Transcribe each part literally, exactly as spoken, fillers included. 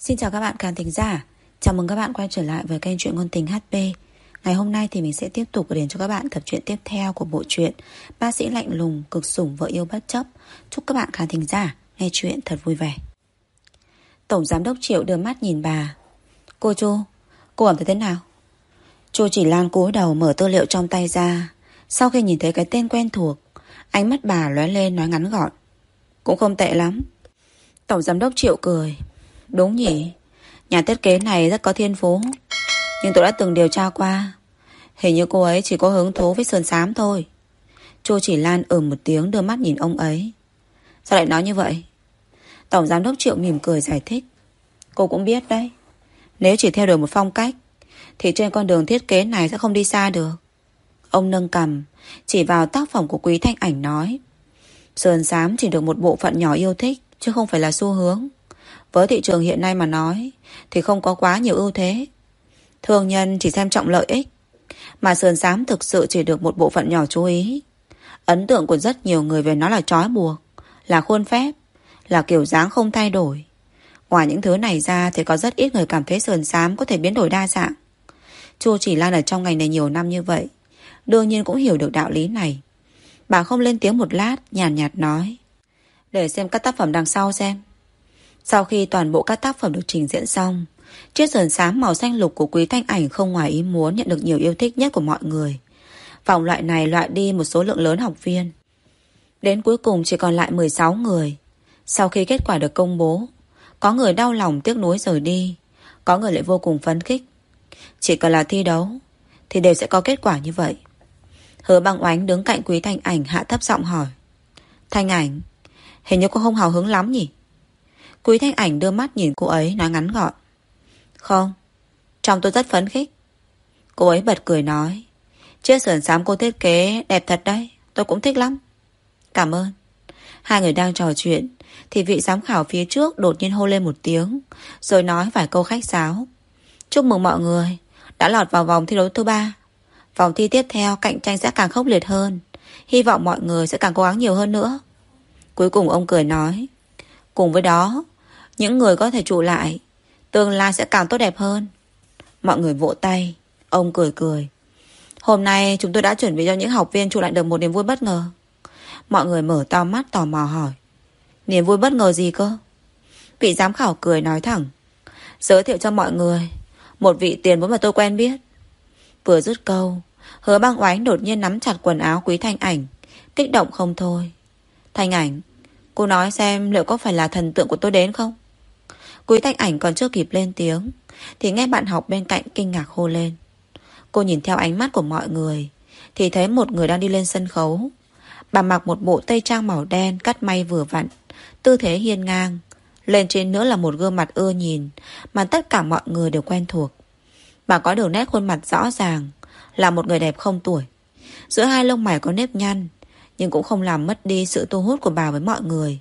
Xin chào các bạn khán thính giả. Chào mừng các bạn quay trở lại với kênh Truyện Ngôn Tình hát pê. Ngày hôm nay thì mình sẽ tiếp tục gửi đến cho các bạn tập truyện tiếp theo của bộ truyện Bác sĩ lạnh lùng cực sủng vợ yêu bất chấp. Chúc các bạn khán thính giả nghe truyện thật vui vẻ. Tổng giám đốc Triệu đưa mắt nhìn bà. Cô Chu, cô cảm thấy thế nào? Chu Chỉ Lan cúi đầu mở tư liệu trong tay ra. Sau khi nhìn thấy cái tên quen thuộc, ánh mắt bà lóe lên nói ngắn gọn. Cũng không tệ lắm. Tổng giám đốc Triệu cười. Đúng nhỉ, nhà thiết kế này rất có thiên phú. Nhưng tôi đã từng điều tra qua, hình như cô ấy chỉ có hứng thú với sơn xám thôi. Chu Chỉ Lan ừ một tiếng đưa mắt nhìn ông ấy. Sao lại nói như vậy? Tổng giám đốc Triệu mỉm cười giải thích. Cô cũng biết đấy, nếu chỉ theo đuổi một phong cách thì trên con đường thiết kế này sẽ không đi xa được. Ông nâng cằm chỉ vào tác phẩm của Quý Thanh Ảnh nói. Sơn xám chỉ được một bộ phận nhỏ yêu thích, chứ không phải là xu hướng. Với thị trường hiện nay mà nói thì không có quá nhiều ưu thế. Thương nhân chỉ xem trọng lợi ích, mà sơn xám thực sự chỉ được một bộ phận nhỏ chú ý. Ấn tượng của rất nhiều người về nó là trói buộc, là khuôn phép, là kiểu dáng không thay đổi. Ngoài những thứ này ra thì có rất ít người cảm thấy sơn xám có thể biến đổi đa dạng. Chu Chỉ Lan ở trong ngành này nhiều năm như vậy, đương nhiên cũng hiểu được đạo lý này. Bà không lên tiếng một lát, nhàn nhạt, nhạt nói. Để xem các tác phẩm đằng sau xem. Sau khi toàn bộ các tác phẩm được trình diễn xong, chiếc sườn xám màu xanh lục của Quý Thanh Ảnh không ngoài ý muốn nhận được nhiều yêu thích nhất của mọi người. Vòng loại này loại đi một số lượng lớn học viên. Đến cuối cùng chỉ còn lại mười sáu người. Sau khi kết quả được công bố, có người đau lòng tiếc nuối rời đi, có người lại vô cùng phấn khích. Chỉ cần là thi đấu thì đều sẽ có kết quả như vậy. Hứa Băng Oánh đứng cạnh Quý Thanh Ảnh hạ thấp giọng hỏi. Thanh Ảnh, hình như cô không hào hứng lắm nhỉ? Quý Thanh Ảnh đưa mắt nhìn cô ấy nói ngắn gọn. Không, trong tôi rất phấn khích. Cô ấy bật cười nói. Chiếc sườn xám cô thiết kế đẹp thật đấy, tôi cũng thích lắm. Cảm ơn. Hai người đang trò chuyện thì vị giám khảo phía trước đột nhiên hô lên một tiếng, rồi nói vài câu khách sáo. Chúc mừng mọi người đã lọt vào vòng thi đấu thứ ba. Vòng thi tiếp theo cạnh tranh sẽ càng khốc liệt hơn. Hy vọng mọi người sẽ càng cố gắng nhiều hơn nữa. Cuối cùng ông cười nói. Cùng với đó, những người có thể trụ lại, tương lai sẽ càng tốt đẹp hơn. Mọi người vỗ tay. Ông cười cười. Hôm nay chúng tôi đã chuẩn bị cho những học viên trụ lại được một niềm vui bất ngờ. Mọi người mở to mắt tò mò hỏi. Niềm vui bất ngờ gì cơ? Vị giám khảo cười nói thẳng. Giới thiệu cho mọi người một vị tiền bối mà tôi quen biết. Vừa dứt câu, Hứa Băng Oánh đột nhiên nắm chặt quần áo Quý Thanh Ảnh, kích động không thôi. Thanh Ảnh, cô nói xem liệu có phải là thần tượng của tôi đến không? Quý Thanh Ảnh còn chưa kịp lên tiếng thì nghe bạn học bên cạnh kinh ngạc hô lên. Cô nhìn theo ánh mắt của mọi người thì thấy một người đang đi lên sân khấu. Bà mặc một bộ tây trang màu đen cắt may vừa vặn, tư thế hiên ngang. Lên trên nữa là một gương mặt ưa nhìn mà tất cả mọi người đều quen thuộc. Bà có đường nét khuôn mặt rõ ràng, là một người đẹp không tuổi. Giữa hai lông mày có nếp nhăn, nhưng cũng không làm mất đi sự thu hút của bà với mọi người.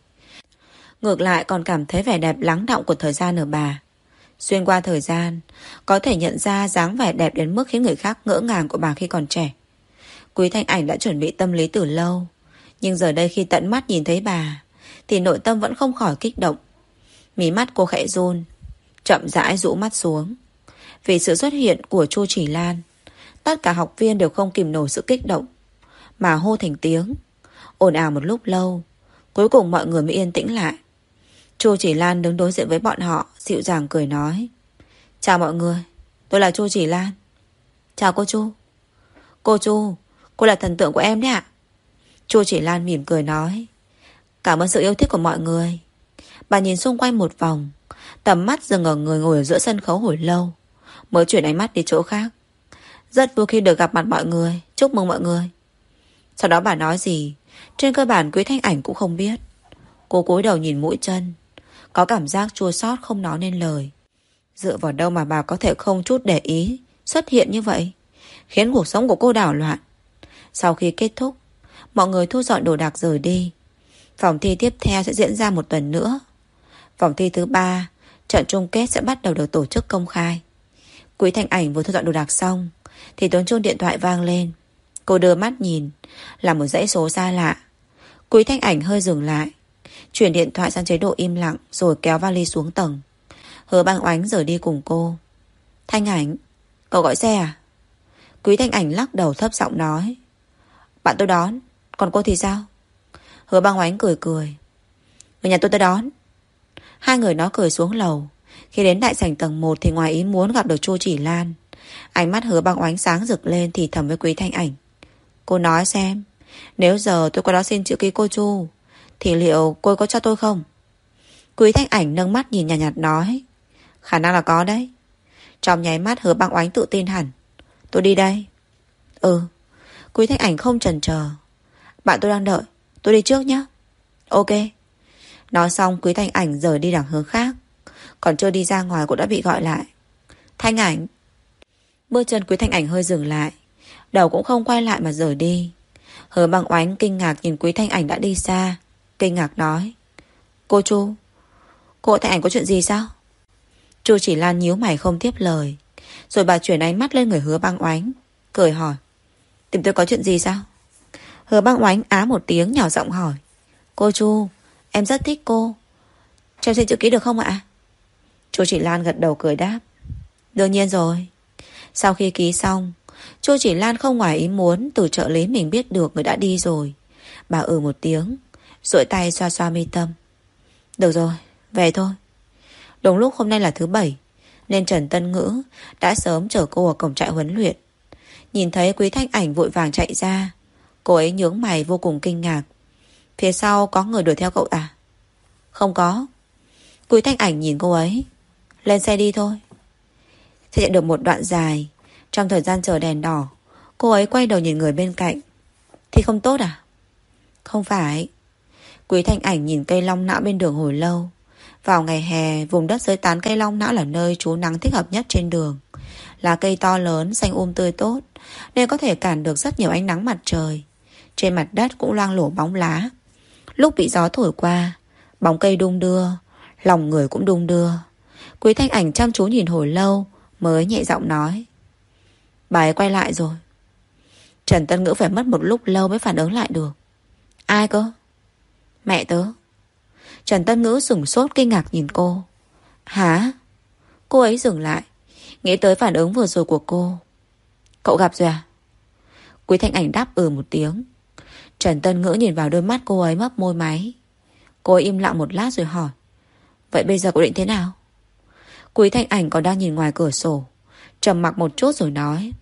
Ngược lại còn cảm thấy vẻ đẹp lắng đọng của thời gian ở bà. Xuyên qua thời gian, có thể nhận ra dáng vẻ đẹp đến mức khiến người khác ngỡ ngàng của bà khi còn trẻ. Quý Thanh Ảnh đã chuẩn bị tâm lý từ lâu, nhưng giờ đây khi tận mắt nhìn thấy bà thì nội tâm vẫn không khỏi kích động. Mí mắt cô khẽ run, chậm rãi rũ mắt xuống. Vì sự xuất hiện của Chu Chỉ Lan, tất cả học viên đều không kìm nổi sự kích động mà hô thành tiếng. Ồn ào một lúc lâu, cuối cùng mọi người mới yên tĩnh lại. Chu Chỉ Lan đứng đối diện với bọn họ, dịu dàng cười nói. Chào mọi người, tôi là Chu Chỉ Lan. Chào cô Chu. Cô Chu, cô là thần tượng của em đấy ạ. Chu Chỉ Lan mỉm cười nói. Cảm ơn sự yêu thích của mọi người. Bà nhìn xung quanh một vòng, tầm mắt dừng ở người ngồi ở giữa sân khấu hồi lâu, mới chuyển ánh mắt đi chỗ khác. Rất vui khi được gặp mặt mọi người, chúc mừng mọi người. Sau đó bà nói gì trên cơ bản Quý Thanh Ảnh cũng không biết. Cô cúi đầu nhìn mũi chân, có cảm giác chua xót không nói nên lời. Dựa vào đâu mà bà có thể không chút để ý xuất hiện như vậy, khiến cuộc sống của cô đảo loạn. Sau khi kết thúc, mọi người thu dọn đồ đạc rời đi. Vòng thi tiếp theo sẽ diễn ra một tuần nữa. Vòng thi thứ ba, trận chung kết sẽ bắt đầu được tổ chức công khai. Quý Thanh Ảnh vừa thu dọn đồ đạc xong thì tiếng chuông điện thoại vang lên. Cô đưa mắt nhìn, là một dãy số xa lạ. Quý Thanh Ảnh hơi dừng lại, chuyển điện thoại sang chế độ im lặng, rồi kéo vali xuống tầng. Hứa Băng Oánh rời đi cùng cô. Thanh Ảnh, cậu gọi xe à? Quý Thanh Ảnh lắc đầu thấp giọng nói. Bạn tôi đón, còn cô thì sao? Hứa Băng Oánh cười cười. Người nhà tôi tới đón. Hai người nói cười xuống lầu. Khi đến đại sảnh tầng một thì ngoài ý muốn gặp được Chu Chỉ Lan. Ánh mắt Hứa Băng Oánh sáng rực lên thì thầm với Quý Thanh Ảnh. Cô nói xem, nếu giờ tôi qua đó xin chữ ký cô Chu thì liệu cô có cho tôi không? Quý Thanh Ảnh nâng mắt nhìn nhạt nhạt nói. Khả năng là có đấy. Trong nháy mắt Hứa Băng Oánh tự tin hẳn. Tôi đi đây. Ừ. Quý Thanh Ảnh không chần chờ. Bạn tôi đang đợi, tôi đi trước nhé. Ok. Nói xong Quý Thanh Ảnh rời đi đằng hướng khác. Còn chưa đi ra ngoài cũng đã bị gọi lại. Thanh Ảnh. Bước chân Quý Thanh Ảnh hơi dừng lại, đầu cũng không quay lại mà rời đi. Hứa Băng Oánh kinh ngạc nhìn Quý Thanh Ảnh đã đi xa, kinh ngạc nói. Cô Chu, cô Thanh Ảnh có chuyện gì sao? Chu Chỉ Lan nhíu mày không tiếp lời. Rồi bà chuyển ánh mắt lên người Hứa Băng Oánh, cười hỏi. Tìm tôi có chuyện gì sao? Hứa Băng Oánh á một tiếng nhỏ giọng hỏi. Cô Chu, em rất thích cô, cho em xin chữ ký được không ạ? Chu Chỉ Lan gật đầu cười đáp. Đương nhiên rồi. Sau khi ký xong, Chu Chỉ Lan không ngoài ý muốn từ trợ lý mình biết được người đã đi rồi. Bà ừ một tiếng, duỗi tay xoa xoa mi tâm. Được rồi, về thôi. Đúng lúc hôm nay là thứ bảy, nên Trần Tân Ngữ đã sớm chở cô ở cổng trại huấn luyện. Nhìn thấy Quý Thanh Ảnh vội vàng chạy ra, cô ấy nhướng mày vô cùng kinh ngạc. Phía sau có người đuổi theo cậu à? Không có. Quý Thanh Ảnh nhìn cô ấy. Lên xe đi thôi. Xe chạy được một đoạn dài. Trong thời gian chờ đèn đỏ, cô ấy quay đầu nhìn người bên cạnh. Thì không tốt à? Không phải. Quý Thanh Ảnh nhìn cây long não bên đường hồi lâu. Vào ngày hè, vùng đất dưới tán cây long não là nơi trú nắng thích hợp nhất trên đường. Là cây to lớn, xanh um tươi tốt, nên có thể cản được rất nhiều ánh nắng mặt trời. Trên mặt đất cũng loang lổ bóng lá. Lúc bị gió thổi qua, bóng cây đung đưa, lòng người cũng đung đưa. Quý Thanh Ảnh chăm chú nhìn hồi lâu mới nhẹ giọng nói. Bà ấy quay lại rồi. Trần Tân Ngữ phải mất một lúc lâu mới phản ứng lại được. Ai cơ? Mẹ tớ. Trần Tân Ngữ sửng sốt kinh ngạc nhìn cô. Hả? Cô ấy dừng lại, nghĩ tới phản ứng vừa rồi của cô. Cậu gặp rồi à? Quý Thanh Ảnh đáp ừ một tiếng. Trần Tân Ngữ nhìn vào đôi mắt cô ấy mấp môi máy. Cô ấy im lặng một lát rồi hỏi. Vậy bây giờ cô định thế nào? Quý Thanh Ảnh còn đang nhìn ngoài cửa sổ, trầm mặc một chút rồi nói.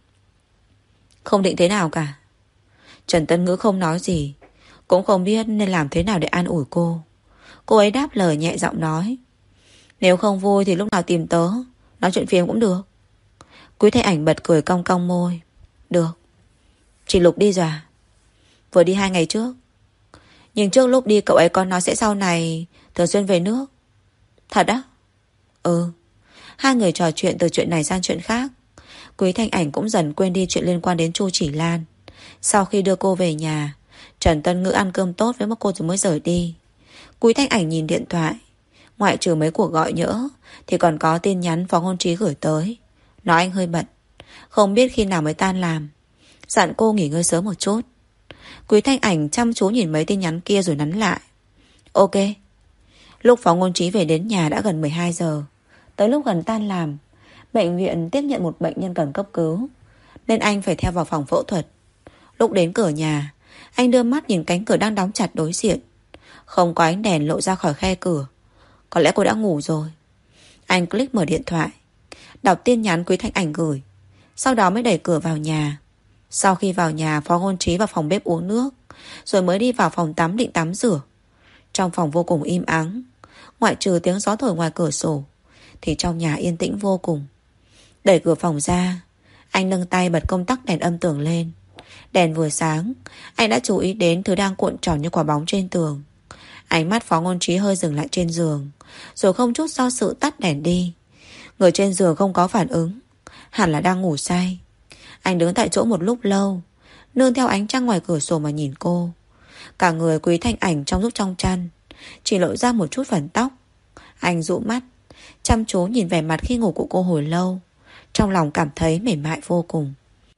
Không định thế nào cả. Trần Tân Ngữ không nói gì, cũng không biết nên làm thế nào để an ủi cô. Cô ấy đáp lời nhẹ giọng nói. Nếu không vui thì lúc nào tìm tớ, nói chuyện phiếm cũng được. Quý Thanh Ảnh bật cười cong cong môi. Được. Chị Lục đi rồi à? Vừa đi hai ngày trước. Nhưng trước lúc đi cậu ấy có nói sẽ sau này thường xuyên về nước. Thật á? Ừ. Hai người trò chuyện từ chuyện này sang chuyện khác. Quý Thanh Ảnh cũng dần quên đi chuyện liên quan đến Chu Chỉ Lan. Sau khi đưa cô về nhà, Trần Tân Ngữ ăn cơm tốt với một cô rồi mới rời đi. Quý Thanh Ảnh nhìn điện thoại. Ngoại trừ mấy cuộc gọi nhỡ thì còn có tin nhắn Phó Ngôn Trí gửi tới, nói anh hơi bận, không biết khi nào mới tan làm, dặn cô nghỉ ngơi sớm một chút. Quý Thanh Ảnh chăm chú nhìn mấy tin nhắn kia rồi nhắn lại. Ok. Lúc Phó Ngôn Trí về đến nhà đã gần mười hai giờ. Tới lúc gần tan làm, bệnh viện tiếp nhận một bệnh nhân cần cấp cứu, nên anh phải theo vào phòng phẫu thuật. Lúc đến cửa nhà, anh đưa mắt nhìn cánh cửa đang đóng chặt đối diện. Không có ánh đèn lộ ra khỏi khe cửa. Có lẽ cô đã ngủ rồi. Anh click mở điện thoại, đọc tin nhắn Quý Thanh Ảnh gửi, sau đó mới đẩy cửa vào nhà. Sau khi vào nhà, Phó Ngôn Trí vào phòng bếp uống nước, rồi mới đi vào phòng tắm định tắm rửa. Trong phòng vô cùng im ắng, ngoại trừ tiếng gió thổi ngoài cửa sổ thì trong nhà yên tĩnh vô cùng. Đẩy cửa phòng ra, anh nâng tay bật công tắc đèn âm tường lên. Đèn vừa sáng, anh đã chú ý đến thứ đang cuộn tròn như quả bóng trên tường. Ánh mắt Phó Ngôn Trí hơi dừng lại trên giường, rồi không chút do sự tắt đèn đi. Người trên giường không có phản ứng, hẳn là đang ngủ say. Anh đứng tại chỗ một lúc lâu, nương theo ánh trăng ngoài cửa sổ mà nhìn cô. Cả người Quý Thanh Ảnh trong lúc trong chăn, chỉ lộ ra một chút phần tóc. Anh dụ mắt, chăm chú nhìn vẻ mặt khi ngủ của cô hồi lâu, trong lòng cảm thấy mềm mại vô cùng.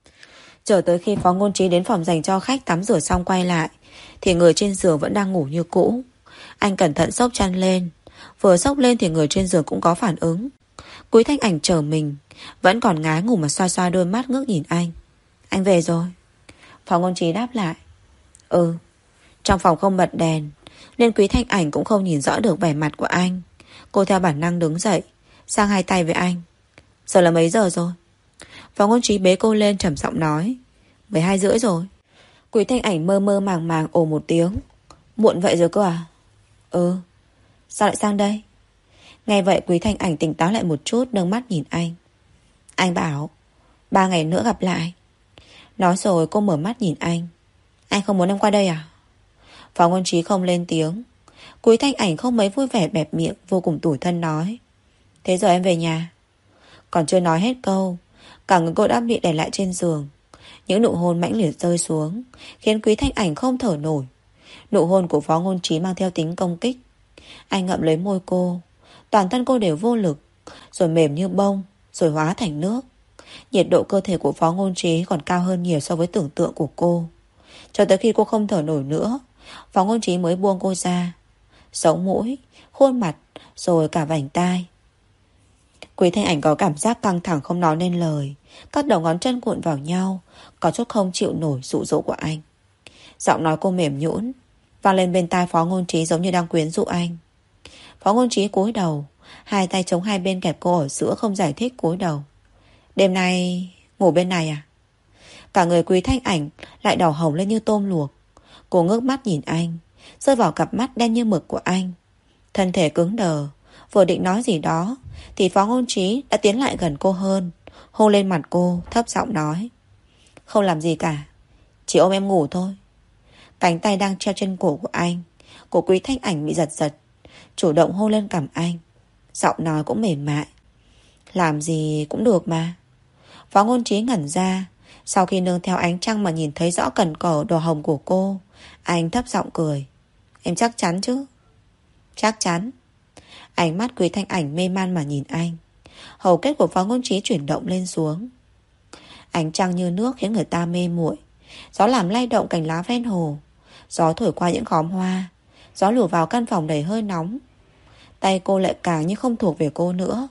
Chờ tới khi Phó Ngôn Trí đến phòng dành cho khách tắm rửa xong quay lại, thì người trên giường vẫn đang ngủ như cũ. Anh cẩn thận xốc chăn lên. Vừa xốc lên thì người trên giường cũng có phản ứng. Quý Thanh Ảnh trở mình, vẫn còn ngái ngủ mà xoa xoa đôi mắt ngước nhìn anh. Anh về rồi. Phó Ngôn Trí đáp lại. Ừ. Trong phòng không bật đèn nên Quý Thanh Ảnh cũng không nhìn rõ được vẻ mặt của anh. Cô theo bản năng đứng dậy, sang hai tay với anh. Giờ là mấy giờ rồi? Phó Ngôn Trí bế cô lên trầm giọng nói. mười hai rưỡi rồi. Quý Thanh Ảnh mơ mơ màng màng ồ một tiếng. Muộn vậy rồi cơ à? Ừ. Sao lại sang đây? Nghe vậy Quý Thanh Ảnh tỉnh táo lại một chút, nâng mắt nhìn anh. Anh bảo Ba ngày nữa gặp lại. Nói rồi cô mở mắt nhìn anh. Anh không muốn em qua đây à? Phó Ngôn Trí không lên tiếng. Quý Thanh Ảnh không mấy vui vẻ, bẹp miệng, vô cùng tủi thân nói. Thế giờ em về nhà. Còn chưa nói hết câu, cả người cô đã bị đè lại trên giường. Những nụ hôn mãnh liệt rơi xuống, khiến Quý Thanh Ảnh không thở nổi. Nụ hôn của Phó Ngôn Trí mang theo tính công kích. Anh ngậm lấy môi cô, toàn thân cô đều vô lực, rồi mềm như bông, rồi hóa thành nước. Nhiệt độ cơ thể của Phó Ngôn Trí còn cao hơn nhiều so với tưởng tượng của cô. Cho tới khi cô không thở nổi nữa, Phó Ngôn Trí mới buông cô ra. Sống mũi, khuôn mặt, rồi cả vành tai. Quý Thanh Ảnh có cảm giác căng thẳng không nói nên lời. Các đầu ngón chân cuộn vào nhau, có chút không chịu nổi dụ dỗ của anh. Giọng nói cô mềm nhũn vang lên bên tai Phó Ngôn Trí giống như đang quyến rũ anh. Phó Ngôn Trí cúi đầu, hai tay chống hai bên kẹp cô ở giữa, không giải thích cúi đầu. Đêm nay ngủ bên này à? Cả người Quý Thanh Ảnh lại đỏ hồng lên như tôm luộc. Cô ngước mắt nhìn anh, rơi vào cặp mắt đen như mực của anh. Thân thể cứng đờ, vừa định nói gì đó thì Phó Ngôn Trí đã tiến lại gần cô hơn, hôn lên mặt cô, thấp giọng nói. Không làm gì cả, chỉ ôm em ngủ thôi. Cánh tay đang treo trên cổ của anh, của Quý Thanh Ảnh bị giật giật, chủ động hôn lên cằm anh. Giọng nói cũng mềm mại. Làm gì cũng được mà. Phó Ngôn Trí ngẩn ra, sau khi nương theo ánh trăng mà nhìn thấy rõ cần cổ đỏ hồng của cô. Anh thấp giọng cười. Em chắc chắn chứ? Chắc chắn. Ánh mắt Quý Thanh Ảnh mê man mà nhìn anh. Hầu kết của Phó Ngôn Trí chuyển động lên xuống. Ánh trăng như nước khiến người ta mê muội. Gió làm lay động cành lá ven hồ. Gió thổi qua những khóm hoa. Gió lùa vào căn phòng đầy hơi nóng. Tay cô lại càng như không thuộc về cô nữa.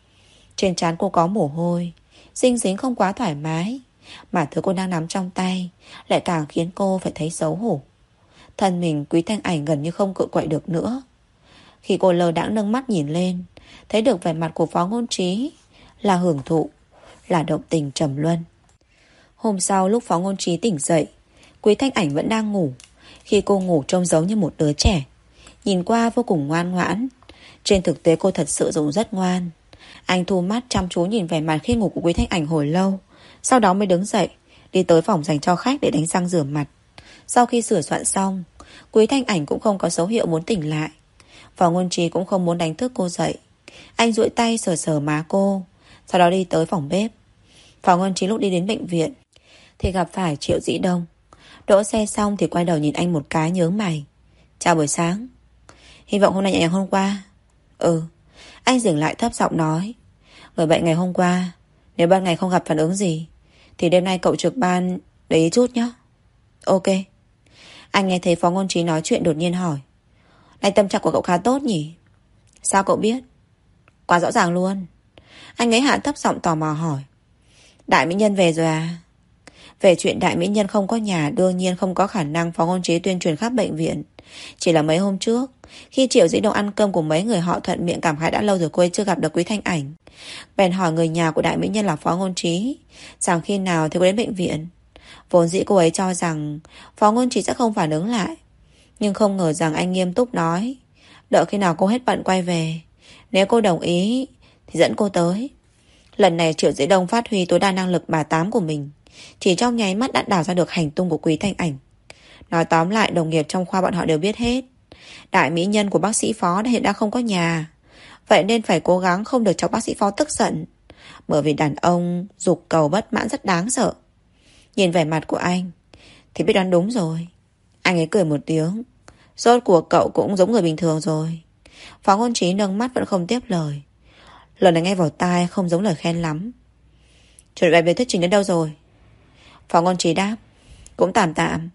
Trên trán cô có mồ hôi, dinh dính không quá thoải mái. Mà thứ cô đang nắm trong tay lại càng khiến cô phải thấy xấu hổ. Thân mình Quý Thanh Ảnh gần như không cự quậy được nữa. Khi cô lờ đãng nâng mắt nhìn lên, thấy được vẻ mặt của Phó Ngôn Trí là hưởng thụ, là động tình trầm luân. Hôm sau lúc Phó Ngôn Trí tỉnh dậy, Quý Thanh Ảnh vẫn đang ngủ. Khi cô ngủ trông giống như một đứa trẻ, nhìn qua vô cùng ngoan ngoãn. Trên thực tế cô thật sự cũng rất ngoan. Anh thu mắt chăm chú nhìn vẻ mặt khi ngủ của Quý Thanh Ảnh hồi lâu, sau đó mới đứng dậy, đi tới phòng dành cho khách để đánh răng rửa mặt. Sau khi sửa soạn xong, Quý Thanh Ảnh cũng không có dấu hiệu muốn tỉnh lại. Phó Ngôn Trí cũng không muốn đánh thức cô dậy. Anh duỗi tay sờ sờ má cô, sau đó đi tới phòng bếp. Phó Ngôn Trí lúc đi đến bệnh viện thì gặp phải Triệu Dĩ Đông. Đỗ xe xong thì quay đầu nhìn anh một cái, nhớ mày. Chào buổi sáng. Hy vọng hôm nay nhẹ nhàng hôm qua. Ừ. Anh dừng lại thấp giọng nói. Người bệnh ngày hôm qua, nếu ban ngày không gặp phản ứng gì thì đêm nay cậu trực ban để ý chút nhé. Ok. Anh nghe thấy Phó Ngôn Trí nói chuyện đột nhiên hỏi. Nay tâm trạng của cậu khá tốt nhỉ? Sao cậu biết? Quá rõ ràng luôn. Anh ấy hạ thấp giọng tò mò hỏi. Đại mỹ nhân về rồi à? Về chuyện đại mỹ nhân không có nhà, đương nhiên không có khả năng Phó Ngôn Trí tuyên truyền khắp bệnh viện. Chỉ là mấy hôm trước, khi Triệu Dĩ Đông ăn cơm của mấy người họ thuận miệng cảm khái đã lâu rồi cô ấy chưa gặp được Quý Thanh Ảnh. Bèn hỏi người nhà của đại mỹ nhân là Phó Ngôn Trí rằng khi nào thì cô đến bệnh viện. Vốn dĩ cô ấy cho rằng Phó Ngôn Trí sẽ không phản ứng lại, nhưng không ngờ rằng anh nghiêm túc nói đợi khi nào cô hết bận quay về, nếu cô đồng ý thì dẫn cô tới. Lần này Triệu Dĩ Đông phát huy tối đa năng lực bà tám của mình, chỉ trong nháy mắt đã đào ra được hành tung của Quý Thanh Ảnh. Nói tóm lại, đồng nghiệp trong khoa bọn họ đều biết hết. Đại mỹ nhân của bác sĩ Phó hiện đang không có nhà, vậy nên phải cố gắng không được chọc bác sĩ Phó tức giận, bởi vì đàn ông dục cầu bất mãn rất đáng sợ. Nhìn vẻ mặt của anh thì biết đoán đúng rồi. Anh ấy cười một tiếng. Rốt của cậu cũng giống người bình thường rồi. Phó Ngôn Trí nâng mắt vẫn không tiếp lời. Lần này nghe vào tai không giống lời khen lắm. Chuẩn bị bài viết thuyết trình đến đâu rồi? Phó Ngôn Trí đáp. Cũng tạm tạm.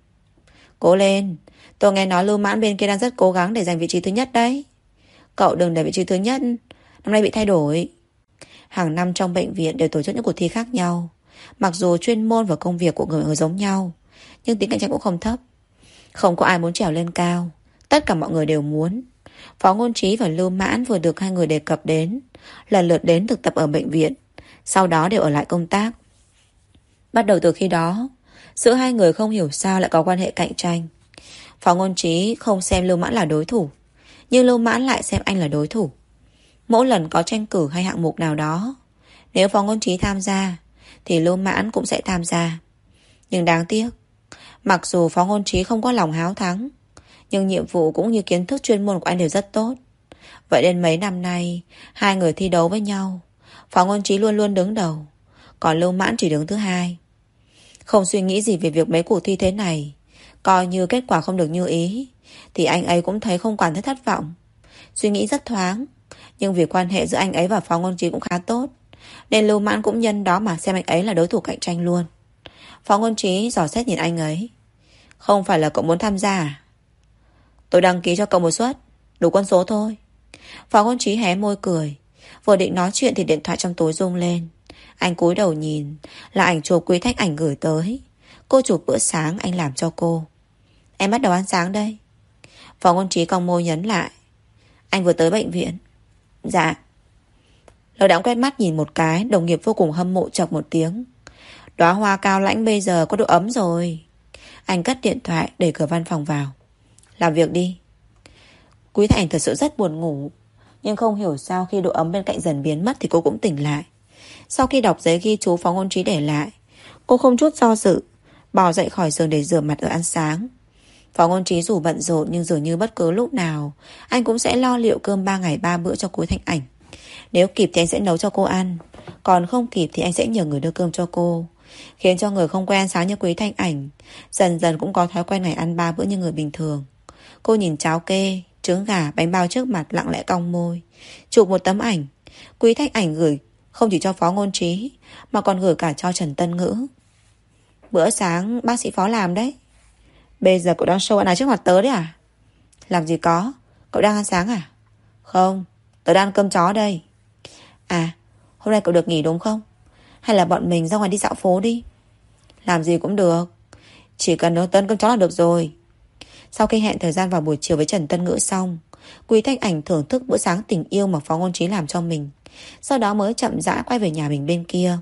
Cố lên. Tôi nghe nói Lưu Mãn bên kia đang rất cố gắng để giành vị trí thứ nhất đấy. Cậu đừng để vị trí thứ nhất năm nay bị thay đổi. Hàng năm trong bệnh viện đều tổ chức những cuộc thi khác nhau. Mặc dù chuyên môn và công việc của người người giống nhau, nhưng tính cạnh tranh cũng không thấp. Không có ai muốn trèo lên cao, tất cả mọi người đều muốn. Phó Ngôn Trí và Lưu Mãn vừa được hai người đề cập đến, lần lượt đến thực tập ở bệnh viện, sau đó đều ở lại công tác. Bắt đầu từ khi đó, giữa hai người không hiểu sao lại có quan hệ cạnh tranh. Phó Ngôn Trí không xem Lưu Mãn là đối thủ, nhưng Lưu Mãn lại xem anh là đối thủ. Mỗi lần có tranh cử hay hạng mục nào đó, nếu Phó Ngôn Trí tham gia thì Lưu Mãn cũng sẽ tham gia. Nhưng đáng tiếc, mặc dù Phó Ngôn Trí không có lòng háo thắng, nhưng nhiệm vụ cũng như kiến thức chuyên môn của anh đều rất tốt. Vậy nên mấy năm nay hai người thi đấu với nhau, Phó Ngôn Trí luôn luôn đứng đầu, còn Lưu Mãn chỉ đứng thứ hai. Không suy nghĩ gì về việc mấy cuộc thi thế này, coi như kết quả không được như ý, thì anh ấy cũng thấy không quản thấy thất vọng. Suy nghĩ rất thoáng, nhưng vì quan hệ giữa anh ấy và Phó Ngôn Trí cũng khá tốt, nên Lưu Mãn cũng nhân đó mà xem anh ấy là đối thủ cạnh tranh luôn. Phó Ngôn Trí dò xét nhìn anh ấy. Không phải là cậu muốn tham gia à? Tôi đăng ký cho cậu một suất, đủ quân số thôi. Phó Ngôn Trí hé môi cười. Vừa định nói chuyện thì điện thoại trong túi rung lên. Anh cúi đầu nhìn, là ảnh chụp Quý Thanh Ảnh gửi tới. Cô chụp bữa sáng anh làm cho cô. Em bắt đầu ăn sáng đây. Phó Ngôn Trí cong môi nhấn lại. Anh vừa tới bệnh viện. Dạ. Lầu Đãng quét mắt nhìn một cái, đồng nghiệp vô cùng hâm mộ chọc một tiếng. Đóa hoa cao lãnh bây giờ có độ ấm rồi. Anh cất điện thoại đẩy cửa văn phòng vào. Làm việc đi. Quý Thanh Ảnh thật sự rất buồn ngủ, nhưng không hiểu sao khi độ ấm bên cạnh dần biến mất thì cô cũng tỉnh lại. Sau khi đọc giấy ghi chú Phó Ngôn Trí để lại, cô không chút do dự bò dậy khỏi giường để rửa mặt ở ăn sáng. Phó Ngôn Trí dù bận rộn nhưng dường như bất cứ lúc nào anh cũng sẽ lo liệu cơm ba ngày ba bữa cho Quý Thanh Ảnh. Nếu kịp thì anh sẽ nấu cho cô ăn, còn không kịp thì anh sẽ nhờ người đưa cơm cho cô, khiến cho người không quen ăn sáng như Quý Thanh Ảnh dần dần cũng có thói quen ngày ăn ba bữa như người bình thường. Cô nhìn cháo kê, trứng gà, bánh bao trước mặt lặng lẽ cong môi, chụp một tấm ảnh. Quý Thanh Ảnh gửi không chỉ cho Phó Ngôn Trí mà còn gửi cả cho Trần Tân Ngữ. Bữa sáng bác sĩ Phó làm đấy. Bây giờ cậu đang show ăn ái trước mặt tớ đấy à? Làm gì có, cậu đang ăn sáng à? Không, tớ đang ăn cơm chó đây. À, hôm nay cậu được nghỉ đúng không? Hay là bọn mình ra ngoài đi dạo phố đi? Làm gì cũng được, chỉ cần nấu tấn cơm chó là được rồi. Sau khi hẹn thời gian vào buổi chiều với Trần Tân Ngữ xong, Quý Thanh Ảnh thưởng thức bữa sáng tình yêu mà Phó Ngôn Trí làm cho mình, sau đó mới chậm rãi quay về nhà mình bên kia.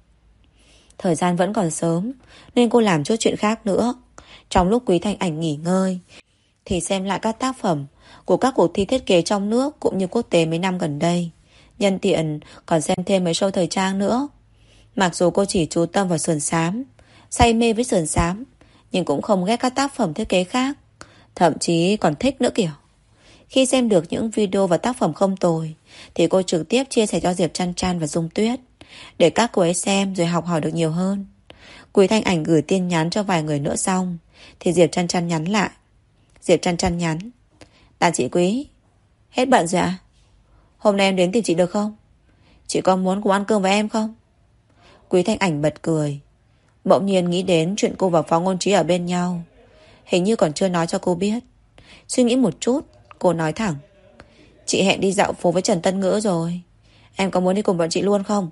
Thời gian vẫn còn sớm nên cô làm chút chuyện khác nữa. Trong lúc Quý Thanh Ảnh nghỉ ngơi thì xem lại các tác phẩm của các cuộc thi thiết kế trong nước cũng như quốc tế mấy năm gần đây. Nhân tiện còn xem thêm mấy show thời trang nữa. Mặc dù cô chỉ chú tâm vào sườn xám, say mê với sườn xám, nhưng cũng không ghét các tác phẩm thiết kế khác, thậm chí còn thích nữa kiểu. Khi xem được những video và tác phẩm không tồi thì cô trực tiếp chia sẻ cho Diệp Trăn Trăn và Dung Tuyết, để các cô ấy xem rồi học hỏi được nhiều hơn. Quý Thanh Ảnh gửi tin nhắn cho vài người nữa xong thì Diệp Trăn Trăn nhắn lại. Diệp Trăn Trăn nhắn: Đàn chị Quý, hết bận rồi ạ? Hôm nay em đến tìm chị được không? Chị có muốn cùng ăn cơm với em không? Quý Thanh Ảnh bật cười, bỗng nhiên nghĩ đến chuyện cô và Phó Ngôn Trí ở bên nhau, hình như còn chưa nói cho cô biết. Suy nghĩ một chút, cô nói thẳng: Chị hẹn đi dạo phố với Trần Tân Ngữ rồi, em có muốn đi cùng bọn chị luôn không?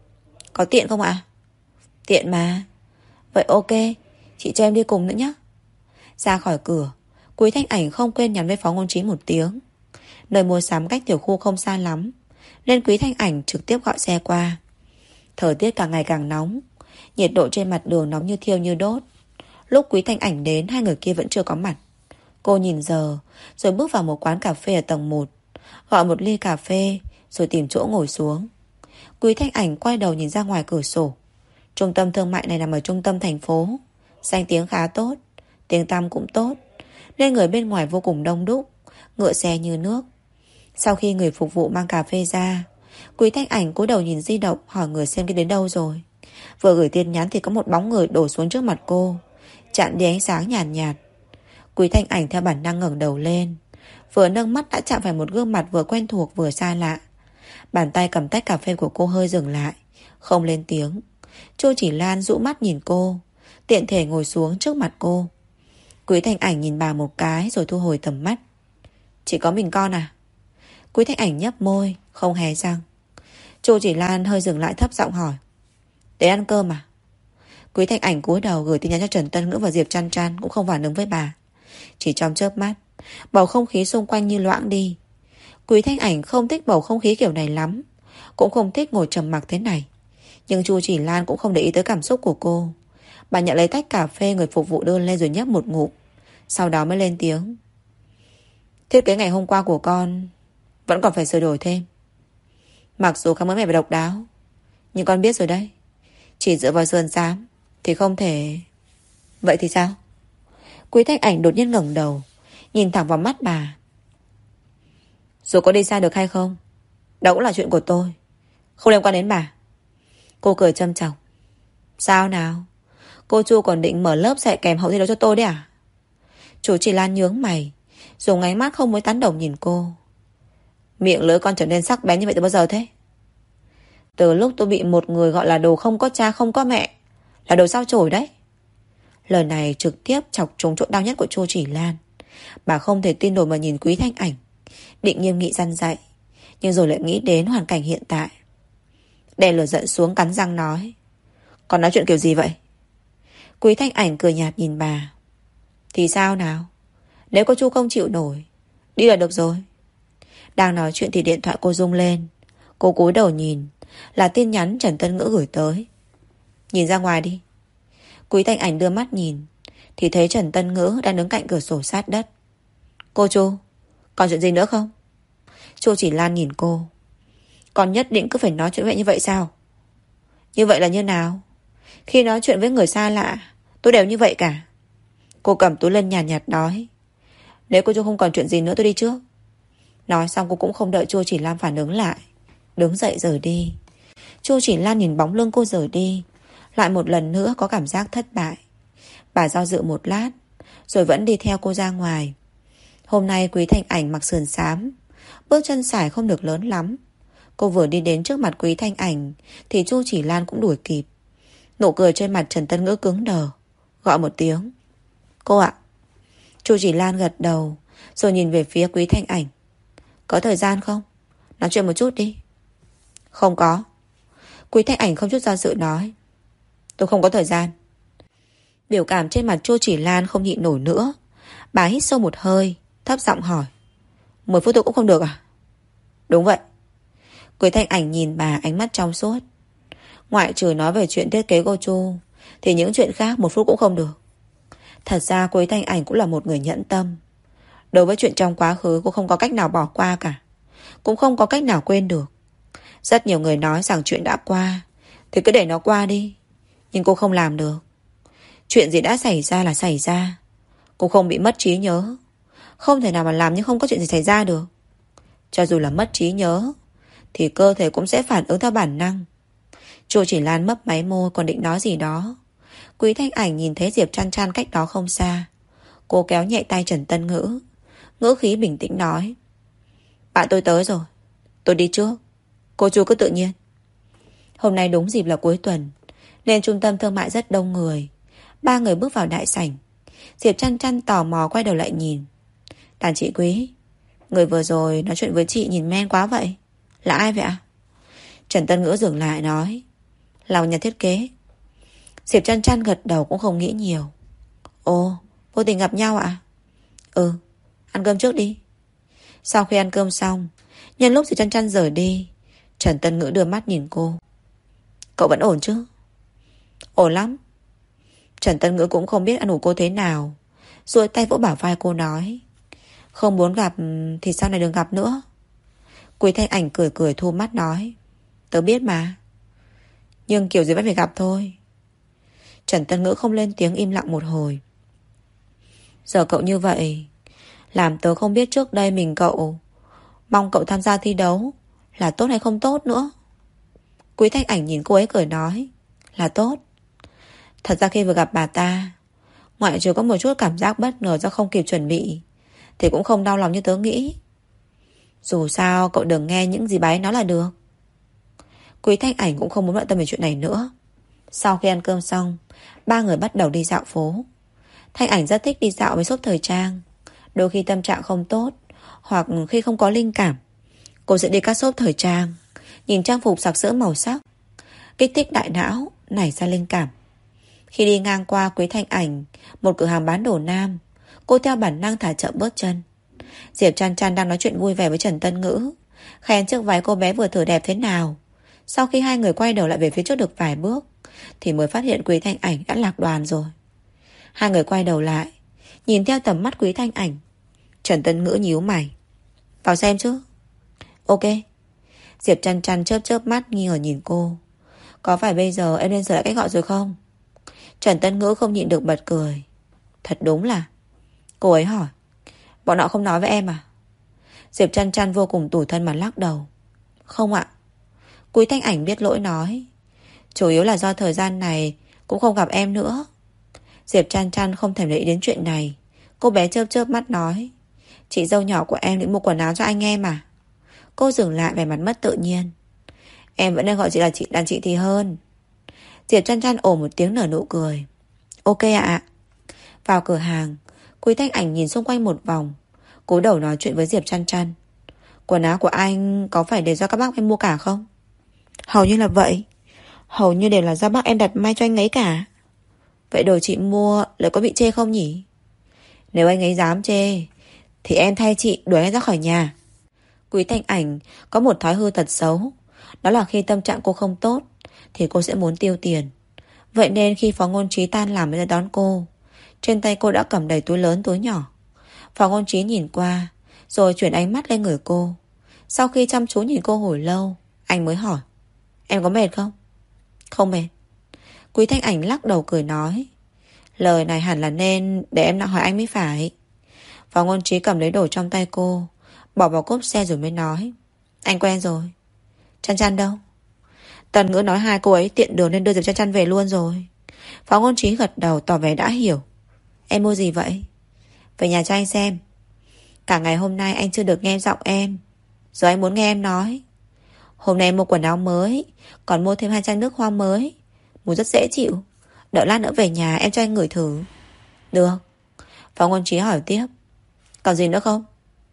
Có tiện không ạ? Tiện mà. Vậy ok, chị cho em đi cùng nữa nhé. Ra khỏi cửa, Quý Thanh Ảnh không quên nhắn với Phó Ngôn Trí một tiếng. Nơi mua sắm cách tiểu khu không xa lắm, nên Quý Thanh Ảnh trực tiếp gọi xe qua. Thời tiết càng ngày càng nóng, nhiệt độ trên mặt đường nóng như thiêu như đốt. Lúc Quý Thanh Ảnh đến, hai người kia vẫn chưa có mặt. Cô nhìn giờ rồi bước vào một quán cà phê ở tầng một, gọi một ly cà phê rồi tìm chỗ ngồi xuống. Quý Thanh Ảnh quay đầu nhìn ra ngoài cửa sổ. Trung tâm thương mại này nằm ở trung tâm thành phố, danh tiếng khá tốt, tiếng tăm cũng tốt, nên người bên ngoài vô cùng đông đúc, ngựa xe như nước. Sau khi người phục vụ mang cà phê ra, Quý Thanh Ảnh cúi đầu nhìn di động, hỏi người xem kia đến đâu rồi. Vừa gửi tin nhắn thì có một bóng người đổ xuống trước mặt cô, chặn đi ánh sáng nhàn nhạt, nhạt. Quý Thanh Ảnh theo bản năng ngẩng đầu lên, vừa nâng mắt đã chạm phải một gương mặt vừa quen thuộc vừa xa lạ. Bàn tay cầm tách cà phê của cô hơi dừng lại, không lên tiếng. Chu Chỉ Lan dụ mắt nhìn cô, tiện thể ngồi xuống trước mặt cô. Quý Thanh Ảnh nhìn bà một cái rồi thu hồi tầm mắt. Chỉ có mình con à? Quý Thanh Ảnh nhấp môi, không hé răng. Chu Chỉ Lan hơi dừng lại thấp giọng hỏi. Để ăn cơm à? Quý Thanh Ảnh cúi đầu gửi tin nhắn cho Trần Tân Ngữ và Diệp Trăn Trăn, cũng không phản ứng với bà. Chỉ trong chớp mắt, bầu không khí xung quanh như loãng đi. Quý Thanh Ảnh không thích bầu không khí kiểu này lắm, cũng không thích ngồi trầm mặc thế này. Nhưng Chu Chỉ Lan cũng không để ý tới cảm xúc của cô. Bà nhận lấy tách cà phê người phục vụ đưa lên rồi nhấp một ngụm, sau đó mới lên tiếng. Thiết kế ngày hôm qua của con vẫn còn phải sửa đổi thêm. Mặc dù khá mới mẻ và độc đáo, nhưng con biết rồi đấy, chỉ dựa vào sườn xám thì không thể. Vậy thì sao? Quý Thanh Ảnh đột nhiên ngẩng đầu, nhìn thẳng vào mắt bà. Dù có đi xa được hay không, đó cũng là chuyện của tôi, không liên quan đến bà. Cô cười châm chọc. Sao nào? Cô Chu còn định mở lớp dạy kèm hậu thi đấu cho tôi đấy à? Chú Chỉ Lan nhướng mày, dùng ánh mắt không mới tán đồng nhìn cô. Miệng lưỡi con trở nên sắc bén như vậy từ bao giờ thế? Từ lúc tôi bị một người gọi là đồ không có cha không có mẹ, là đồ sao chổi đấy. Lời này trực tiếp chọc trúng chỗ đau nhất của Chu Chỉ Lan. Bà không thể tin nổi mà nhìn Quý Thanh Ảnh, định nghiêm nghị răn dạy, nhưng rồi lại nghĩ đến hoàn cảnh hiện tại. Đè lửa giận xuống, cắn răng nói. Còn nói chuyện kiểu gì vậy? Quý Thanh Ảnh cười nhạt nhìn bà. Thì sao nào? Nếu cô Chu không chịu nổi, đi là được rồi. Đang nói chuyện thì điện thoại cô rung lên. Cô cúi đầu nhìn, là tin nhắn Trần Tân Ngữ gửi tới. Nhìn ra ngoài đi. Quý Thanh Ảnh đưa mắt nhìn, thì thấy Trần Tân Ngữ đang đứng cạnh cửa sổ sát đất. Cô Chu, còn chuyện gì nữa không? Chu Chỉ Lan nhìn cô. Còn nhất định cứ phải nói chuyện vậy như vậy sao? Như vậy là như nào? Khi nói chuyện với người xa lạ, tôi đều như vậy cả. Cô cầm túi lên nhàn nhạt, nhạt nói. Nếu cô Chu không còn chuyện gì nữa tôi đi trước. Nói xong cô cũng không đợi Chu Chỉ Lan phản ứng lại, đứng dậy rời đi. Chu Chỉ Lan nhìn bóng lưng cô rời đi, lại một lần nữa có cảm giác thất bại. Bà do dự một lát, rồi vẫn đi theo cô ra ngoài. Hôm nay Quý Thanh Ảnh mặc sườn xám, bước chân sải không được lớn lắm. Cô vừa đi đến trước mặt Quý Thanh Ảnh thì Chu Chỉ Lan cũng đuổi kịp. Nụ cười trên mặt Trần Tân Ngữ cứng đờ, gọi một tiếng. Cô ạ. Chu Chỉ Lan gật đầu, rồi nhìn về phía Quý Thanh Ảnh. Có thời gian không? Nói chuyện một chút đi. Không có. Quý Thanh Ảnh không chút do dự nói. Tôi không có thời gian. Biểu cảm trên mặt Chu Chỉ Lan không nhịn nổi nữa. Bà hít sâu một hơi, thấp giọng hỏi. Mười phút tôi cũng không được à? Đúng vậy. Quý Thanh Ảnh nhìn bà ánh mắt trong suốt. Ngoại trừ nói về chuyện thiết kế cô Chu, thì những chuyện khác một phút cũng không được. Thật ra Quý Thanh Ảnh cũng là một người nhẫn tâm. Đối với chuyện trong quá khứ cô không có cách nào bỏ qua cả, cũng không có cách nào quên được. Rất nhiều người nói rằng chuyện đã qua thì cứ để nó qua đi, nhưng cô không làm được. Chuyện gì đã xảy ra là xảy ra. Cô không bị mất trí nhớ, không thể nào mà làm như không có chuyện gì xảy ra được. Cho dù là mất trí nhớ thì cơ thể cũng sẽ phản ứng theo bản năng. Chu Chỉ Lan mấp máy môi còn định nói gì đó. Quý Thanh Ảnh nhìn thấy Diệp Trăn Trăn cách đó không xa. Cô kéo nhẹ tay Trần Tân Ngữ, ngữ khí bình tĩnh nói. Bạn tôi tới rồi, tôi đi trước. Cô Chu cứ tự nhiên. Hôm nay đúng dịp là cuối tuần, nên trung tâm thương mại rất đông người. Ba người bước vào đại sảnh. Diệp Trăn Trăn tò mò quay đầu lại nhìn. Đàn chị Quý, người vừa rồi nói chuyện với chị nhìn men quá vậy. Là ai vậy ạ? Trần Tân Ngữ dừng lại nói. Là nhà thiết kế. Diệp Trăn Trăn gật đầu cũng không nghĩ nhiều. Ồ, vô tình gặp nhau ạ? Ừ, ăn cơm trước đi. Sau khi ăn cơm xong, nhân lúc Diệp Trăn Trăn rời đi, Trần Tân Ngữ đưa mắt nhìn cô. Cậu vẫn ổn chứ? Ổn lắm. Trần Tân Ngữ cũng không biết ăn ủi cô thế nào, rồi tay vỗ bả vai cô nói. Không muốn gặp thì sau này đừng gặp nữa. Quý Thanh Ảnh cười cười thu mắt nói. Tớ biết mà, nhưng kiểu gì vẫn phải gặp thôi. Trần Tân Ngữ không lên tiếng, im lặng một hồi. Giờ cậu như vậy làm tớ không biết trước đây mình cậu mong cậu tham gia thi đấu là tốt hay không tốt nữa. Quý Thanh Ảnh nhìn cô ấy cười nói. Là tốt. Thật ra khi vừa gặp bà ta, ngoại trừ có một chút cảm giác bất ngờ do không kịp chuẩn bị, thì cũng không đau lòng như tớ nghĩ. Dù sao cậu đừng nghe những gì bà ấy nói là được. Quý Thanh Ảnh cũng không muốn bận tâm về chuyện này nữa. Sau khi ăn cơm xong, ba người bắt đầu đi dạo phố. Thanh Ảnh rất thích đi dạo với shop thời trang. Đôi khi tâm trạng không tốt, hoặc khi không có linh cảm, cô sẽ đi các shop thời trang, nhìn trang phục sặc sỡ màu sắc, kích thích đại não, nảy ra linh cảm. Khi đi ngang qua Quý Thanh Ảnh, một cửa hàng bán đồ nam, cô theo bản năng thả chậm bước chân. Diệp Chăn Chăn đang nói chuyện vui vẻ với Trần Tân Ngữ, khen chiếc váy cô bé vừa thử đẹp thế nào. Sau khi hai người quay đầu lại về phía trước được vài bước, thì mới phát hiện Quý Thanh Ảnh đã lạc đoàn rồi. Hai người quay đầu lại, nhìn theo tầm mắt Quý Thanh Ảnh. Trần Tân Ngữ nhíu mày. Vào xem chứ. Ok. Diệp Chăn Chăn chớp chớp mắt nghi ngờ nhìn cô. Có phải bây giờ em nên sửa lại cách gọi rồi không? Trần Tân Ngữ không nhịn được bật cười. Thật đúng là. Cô ấy hỏi. Bọn họ không nói với em à? Diệp Chăn Chăn vô cùng tủi thân mà lắc đầu. Không ạ. Quý Thanh Ảnh biết lỗi nói. Chủ yếu là do thời gian này cũng không gặp em nữa. Diệp Chăn Chăn không thèm để ý đến chuyện này. Cô bé chớp chớp mắt nói. Chị dâu nhỏ của em định mua quần áo cho anh em à? Cô dừng lại vẻ mặt mất tự nhiên. Em vẫn nên gọi chị là chị đàn chị thì hơn. Diệp Chăn Chăn ồ một tiếng nở nụ cười. Ok ạ. Vào cửa hàng, Quý Thanh Ảnh nhìn xung quanh một vòng, cúi đầu nói chuyện với Diệp Chăn Chăn. Quần áo của anh có phải để do các bác em mua cả không? Hầu như là vậy. Hầu như đều là do bác em đặt may cho anh ấy cả. Vậy đồ chị mua lại có bị chê không nhỉ? Nếu anh ấy dám chê thì em thay chị đuổi anh ra khỏi nhà. Quý Thanh Ảnh có một thói hư tật xấu. Đó là khi tâm trạng cô không tốt thì cô sẽ muốn tiêu tiền. Vậy nên khi Phó Ngôn Trí tan làm mới ra đón cô, trên tay cô đã cầm đầy túi lớn túi nhỏ. Phó Ngôn Trí nhìn qua, rồi chuyển ánh mắt lên người cô. Sau khi chăm chú nhìn cô hồi lâu, anh mới hỏi. Em có mệt không? Không mệt. Quý Thanh Ảnh lắc đầu cười nói. Lời này hẳn là nên để em đã hỏi anh mới phải. Phó Ngôn Trí cầm lấy đồ trong tay cô, bỏ vào cốp xe rồi mới nói. Anh quen rồi. Chăn Chăn đâu? Tần Ngữ nói hai cô ấy tiện đường nên đưa Diệp Chăn Chăn về luôn rồi. Phó Ngôn Trí gật đầu tỏ vẻ đã hiểu. Em mua gì vậy? Về nhà cho anh xem. Cả ngày hôm nay anh chưa được nghe giọng em, giờ anh muốn nghe em nói. Hôm nay em mua quần áo mới, còn mua thêm hai chai nước hoa mới, mùi rất dễ chịu. Đợi lát nữa về nhà em cho anh ngửi thử. Được. Phó Ngôn Trí hỏi tiếp. Còn gì nữa không?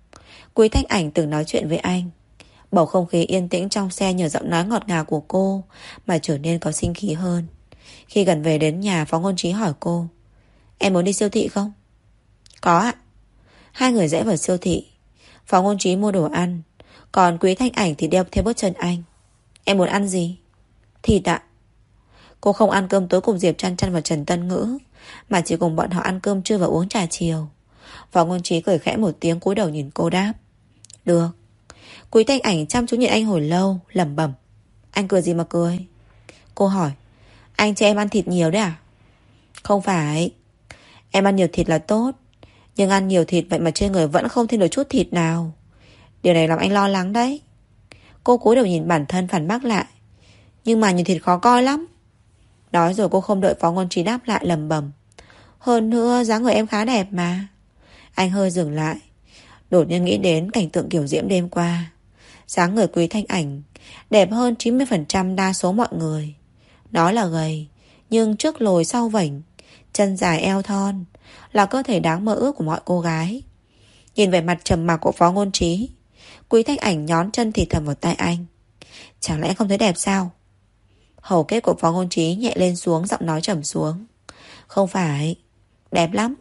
Quý Thanh Ảnh từng nói chuyện với anh. Bầu không khí yên tĩnh trong xe nhờ giọng nói ngọt ngào của cô mà trở nên có sinh khí hơn. Khi gần về đến nhà, Phó Ngôn Trí hỏi cô. Em muốn đi siêu thị không? Có ạ. Hai người rẽ vào siêu thị. Phó Ngôn Trí mua đồ ăn, còn Quý Thanh Ảnh thì đeo theo bước chân anh. Em muốn ăn gì? Thịt ạ. Cô không ăn cơm tối cùng Diệp Chăn Chăn và Trần Tân Ngữ, mà chỉ cùng bọn họ ăn cơm trưa và uống trà chiều. Phó Ngôn Trí cười khẽ một tiếng, cúi đầu nhìn cô đáp. Được. Quý Thanh Ảnh chăm chú nhìn anh hồi lâu, lẩm bẩm. Anh cười gì mà cười? Cô hỏi. Anh cho em ăn thịt nhiều đấy à? Không phải. Em ăn nhiều thịt là tốt, nhưng ăn nhiều thịt vậy mà trên người vẫn không thêm được chút thịt nào. Điều này làm anh lo lắng đấy. Cô cúi đầu nhìn bản thân phản bác lại. Nhưng mà nhiều thịt khó coi lắm. Nói rồi cô không đợi Phó Ngôn Trí đáp lại, lẩm bẩm. Hơn nữa dáng người em khá đẹp mà. Anh hơi dừng lại, đột nhiên nghĩ đến cảnh tượng kiểu diễm đêm qua. Dáng người Quý Thanh Ảnh đẹp hơn chín mươi phần trăm đa số mọi người. Nó là gầy, nhưng trước lồi sau vảnh, chân dài eo thon, là cơ thể đáng mơ ước của mọi cô gái. Nhìn vẻ mặt trầm mặc của Phó Ngôn Trí, Quý Thanh Ảnh nhón chân thì thầm vào tai anh. Chẳng lẽ không thấy đẹp sao? Hầu kết của Phó Ngôn Trí nhẹ lên xuống, giọng nói trầm xuống. Không phải, đẹp lắm.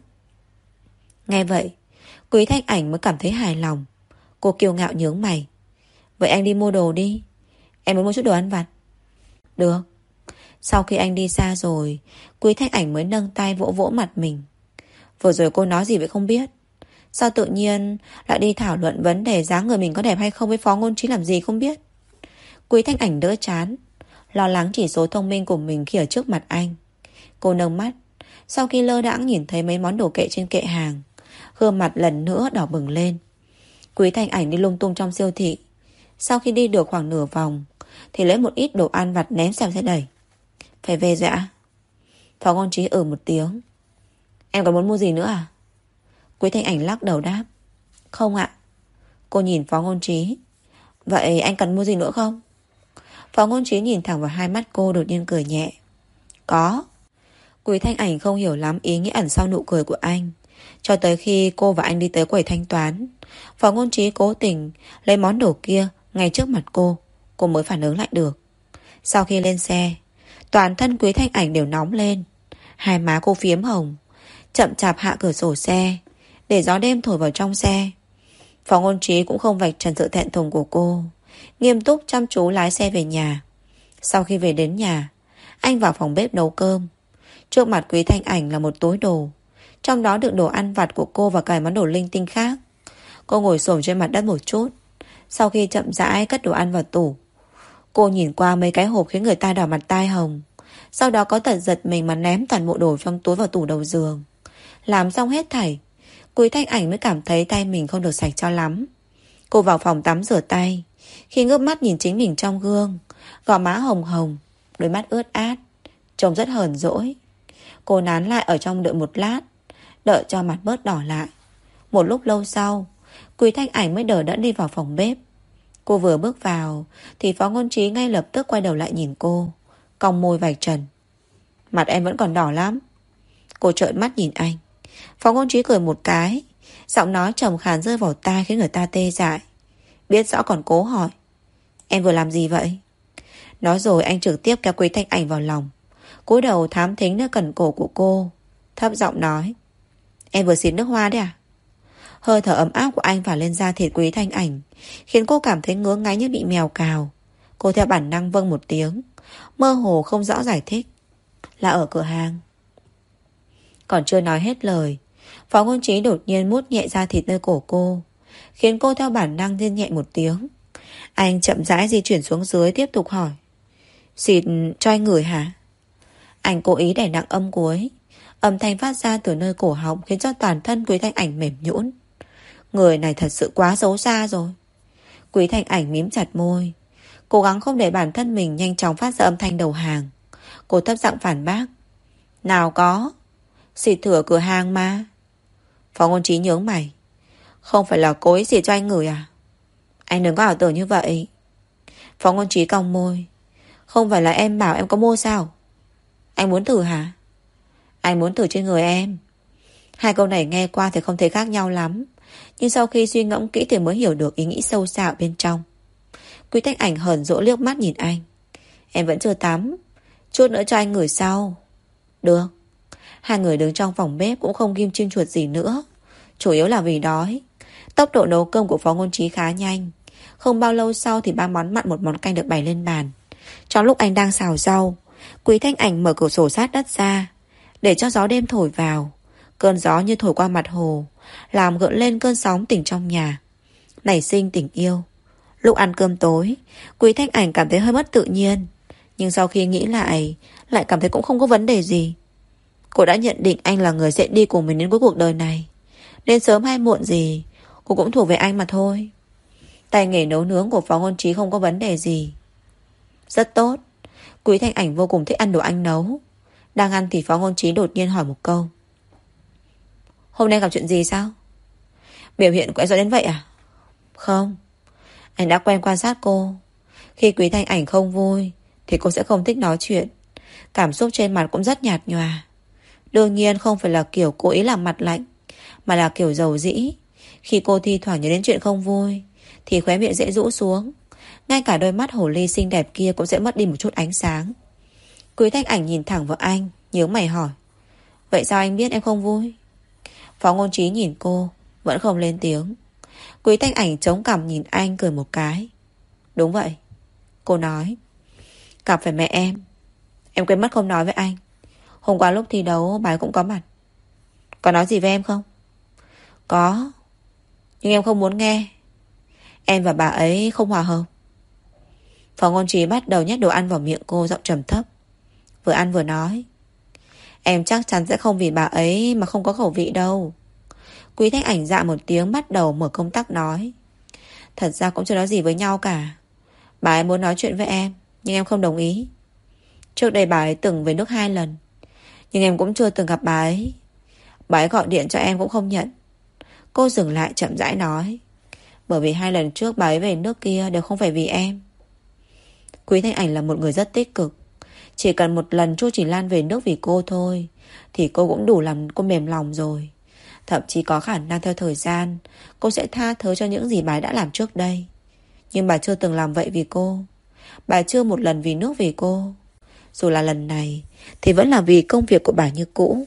Nghe vậy, Quý Thanh Ảnh mới cảm thấy hài lòng. Cô kiêu ngạo nhướng mày. Vậy anh đi mua đồ đi. Em muốn mua chút đồ ăn vặt. Được. Sau khi anh đi xa rồi, Quý Thanh Ảnh mới nâng tay vỗ vỗ mặt mình. Vừa rồi cô nói gì vậy không biết? Sao tự nhiên lại đi thảo luận vấn đề dáng người mình có đẹp hay không với Phó Ngôn Trí làm gì không biết? Quý Thanh Ảnh đỡ chán, lo lắng chỉ số thông minh của mình khi ở trước mặt anh. Cô nâng mắt, sau khi lơ đãng nhìn thấy mấy món đồ kệ trên kệ hàng, gương mặt lần nữa đỏ bừng lên. Quý Thanh Ảnh đi lung tung trong siêu thị. Sau khi đi được khoảng nửa vòng thì lấy một ít đồ ăn vặt ném sang xe đẩy. Phải về rồi ạ? Phó Ngôn Trí ừ một tiếng. Em còn muốn mua gì nữa à? Quý Thanh Ảnh lắc đầu đáp. Không ạ. Cô nhìn Phó Ngôn Trí. Vậy anh cần mua gì nữa không? Phó Ngôn Trí nhìn thẳng vào hai mắt cô, đột nhiên cười nhẹ. Có. Quý Thanh Ảnh không hiểu lắm ý nghĩa ẩn sau nụ cười của anh, cho tới khi cô và anh đi tới quầy thanh toán. Phó Ngôn Trí cố tình lấy món đồ kia ngay trước mặt cô. cô mới phản ứng lại được. Sau khi lên xe, toàn thân Quý Thanh Ảnh đều nóng lên. Hai má cô phiếm hồng, chậm chạp hạ cửa sổ xe để gió đêm thổi vào trong xe. Phó Ngôn Trí cũng không vạch trần sự thẹn thùng của cô, nghiêm túc chăm chú lái xe về nhà. Sau khi về đến nhà, anh vào phòng bếp nấu cơm. Trước mặt Quý Thanh Ảnh là một túi đồ, trong đó đựng đồ ăn vặt của cô và cả món đồ linh tinh khác. Cô ngồi xổm trên mặt đất một chút. Sau khi chậm rãi cất đồ ăn vào tủ, cô nhìn qua mấy cái hộp khiến người ta đỏ mặt tai hồng. Sau đó có tật giật mình mà ném toàn bộ đồ trong túi vào tủ đầu giường. Làm xong hết thảy, Quý Thanh Ảnh mới cảm thấy tay mình không được sạch cho lắm. Cô vào phòng tắm rửa tay. Khi ngước mắt nhìn chính mình trong gương, gò má hồng hồng, đôi mắt ướt át, trông rất hờn dỗi. Cô nán lại ở trong đợi một lát, đợi cho mặt bớt đỏ lại. Một lúc lâu sau, Quý Thanh Ảnh mới đờ đẫn đi vào phòng bếp. Cô vừa bước vào thì Phó Ngôn Trí ngay lập tức quay đầu lại nhìn cô, cong môi vạch trần. Mặt em vẫn còn đỏ lắm. Cô trợn mắt nhìn anh. Phó Ngôn Trí cười một cái, giọng nói trầm khàn rơi vào tai khiến người ta tê dại. Biết rõ còn cố hỏi, em vừa làm gì vậy? Nói rồi anh trực tiếp kéo Quý Thanh Ảnh vào lòng, cúi đầu thám thính nơi cẩn cổ của cô, thấp giọng nói, em vừa xịt nước hoa đấy à? Hơi thở ấm áp của anh phả lên da thịt Quý Thanh Ảnh, khiến cô cảm thấy ngứa ngáy như bị mèo cào. Cô theo bản năng vâng một tiếng, mơ hồ không rõ giải thích. Là ở cửa hàng. Còn chưa nói hết lời, Phó Ngôn Trí đột nhiên mút nhẹ da thịt nơi cổ cô, khiến cô theo bản năng rên nhẹ một tiếng. Anh chậm rãi di chuyển xuống dưới, tiếp tục hỏi, xịt cho anh ngửi hả? Anh cố ý đè nặng âm cuối. Âm thanh phát ra từ nơi cổ họng khiến cho toàn thân Quý Thanh Ảnh mềm nhũn. Người này thật sự quá xấu xa rồi. Quý Thanh Ảnh mím chặt môi, cố gắng không để bản thân mình nhanh chóng phát ra âm thanh đầu hàng. Cô thấp giọng phản bác, nào có, xịt thử ở cửa hàng mà. Phó Ngôn Trí nhướng mày, không phải là cố ý xịt cho anh ngửi à? Anh đừng có ảo tưởng như vậy. Phó Ngôn Trí cong môi, không phải là em bảo em có mua sao? Anh muốn thử hả? Anh muốn thử trên người em. Hai câu này nghe qua thì không thấy khác nhau lắm, nhưng sau khi suy ngẫm kỹ thì mới hiểu được ý nghĩ sâu xa ở bên trong. Quý Thanh Ảnh hờn dỗi liếc mắt nhìn anh. Em vẫn chưa tắm, chút nữa cho anh ngửi sau. Được. Hai người đứng trong phòng bếp cũng không ghim chim chuột gì nữa, chủ yếu là vì đói. Tốc độ nấu cơm của Phó Ngôn Trí khá nhanh. Không bao lâu sau thì ba món mặn một món canh được bày lên bàn. Trong lúc anh đang xào rau, Quý Thanh Ảnh mở cửa sổ sát đất ra, để cho gió đêm thổi vào. Cơn gió như thổi qua mặt hồ, làm gợn lên cơn sóng tình trong nhà, nảy sinh tình yêu. Lúc ăn cơm tối, Quý Thanh Ảnh cảm thấy hơi mất tự nhiên, nhưng sau khi nghĩ lại, lại cảm thấy cũng không có vấn đề gì. Cô đã nhận định anh là người sẽ đi cùng mình đến cuối cuộc đời này, nên sớm hay muộn gì cô cũng thuộc về anh mà thôi. Tay nghề nấu nướng của Phó Ngôn Trí không có vấn đề gì, rất tốt. Quý Thanh Ảnh vô cùng thích ăn đồ anh nấu. Đang ăn thì Phó Ngôn Trí đột nhiên hỏi một câu, hôm nay gặp chuyện gì sao? Biểu hiện của em rõ đến vậy à? Không. Anh đã quen quan sát cô. Khi Quý Thanh Ảnh không vui thì cô sẽ không thích nói chuyện. Cảm xúc trên mặt cũng rất nhạt nhòa. Đương nhiên không phải là kiểu cố ý làm mặt lạnh, mà là kiểu dầu dĩ. Khi cô thi thoảng nhớ đến chuyện không vui thì khóe miệng dễ rũ xuống. Ngay cả đôi mắt hồ ly xinh đẹp kia cũng sẽ mất đi một chút ánh sáng. Quý Thanh Ảnh nhìn thẳng vào anh, nhướng mày hỏi, vậy sao anh biết em không vui? Phó Ngôn Trí nhìn cô, vẫn không lên tiếng. Quý Thanh Ảnh chống cằm nhìn anh, cười một cái. Đúng vậy. Cô nói, gặp phải mẹ em. Em quên mất không nói với anh. Hôm qua lúc thi đấu bà ấy cũng có mặt. Có nói gì với em không? Có, nhưng em không muốn nghe. Em và bà ấy không hòa hợp. Phó Ngôn Trí bắt đầu nhét đồ ăn vào miệng cô, giọng trầm thấp, vừa ăn vừa nói, em chắc chắn sẽ không vì bà ấy mà không có khẩu vị đâu. Quý Thanh Ảnh dạ một tiếng, bắt đầu mở công tắc nói, thật ra cũng chưa nói gì với nhau cả. Bà ấy muốn nói chuyện với em, nhưng em không đồng ý. Trước đây bà ấy từng về nước hai lần, nhưng em cũng chưa từng gặp bà ấy. Bà ấy gọi điện cho em cũng không nhận. Cô dừng lại chậm rãi nói, bởi vì hai lần trước bà ấy về nước kia đều không phải vì em. Quý Thanh Ảnh là một người rất tích cực. Chỉ cần một lần Chu Chỉ Lan về nước vì cô thôi thì cô cũng đủ làm cô mềm lòng rồi. Thậm chí có khả năng theo thời gian cô sẽ tha thứ cho những gì bà ấy đã làm trước đây. Nhưng bà chưa từng làm vậy vì cô. bà chưa một lần vì nước vì cô. Dù là lần này thì vẫn là vì công việc của bà như cũ.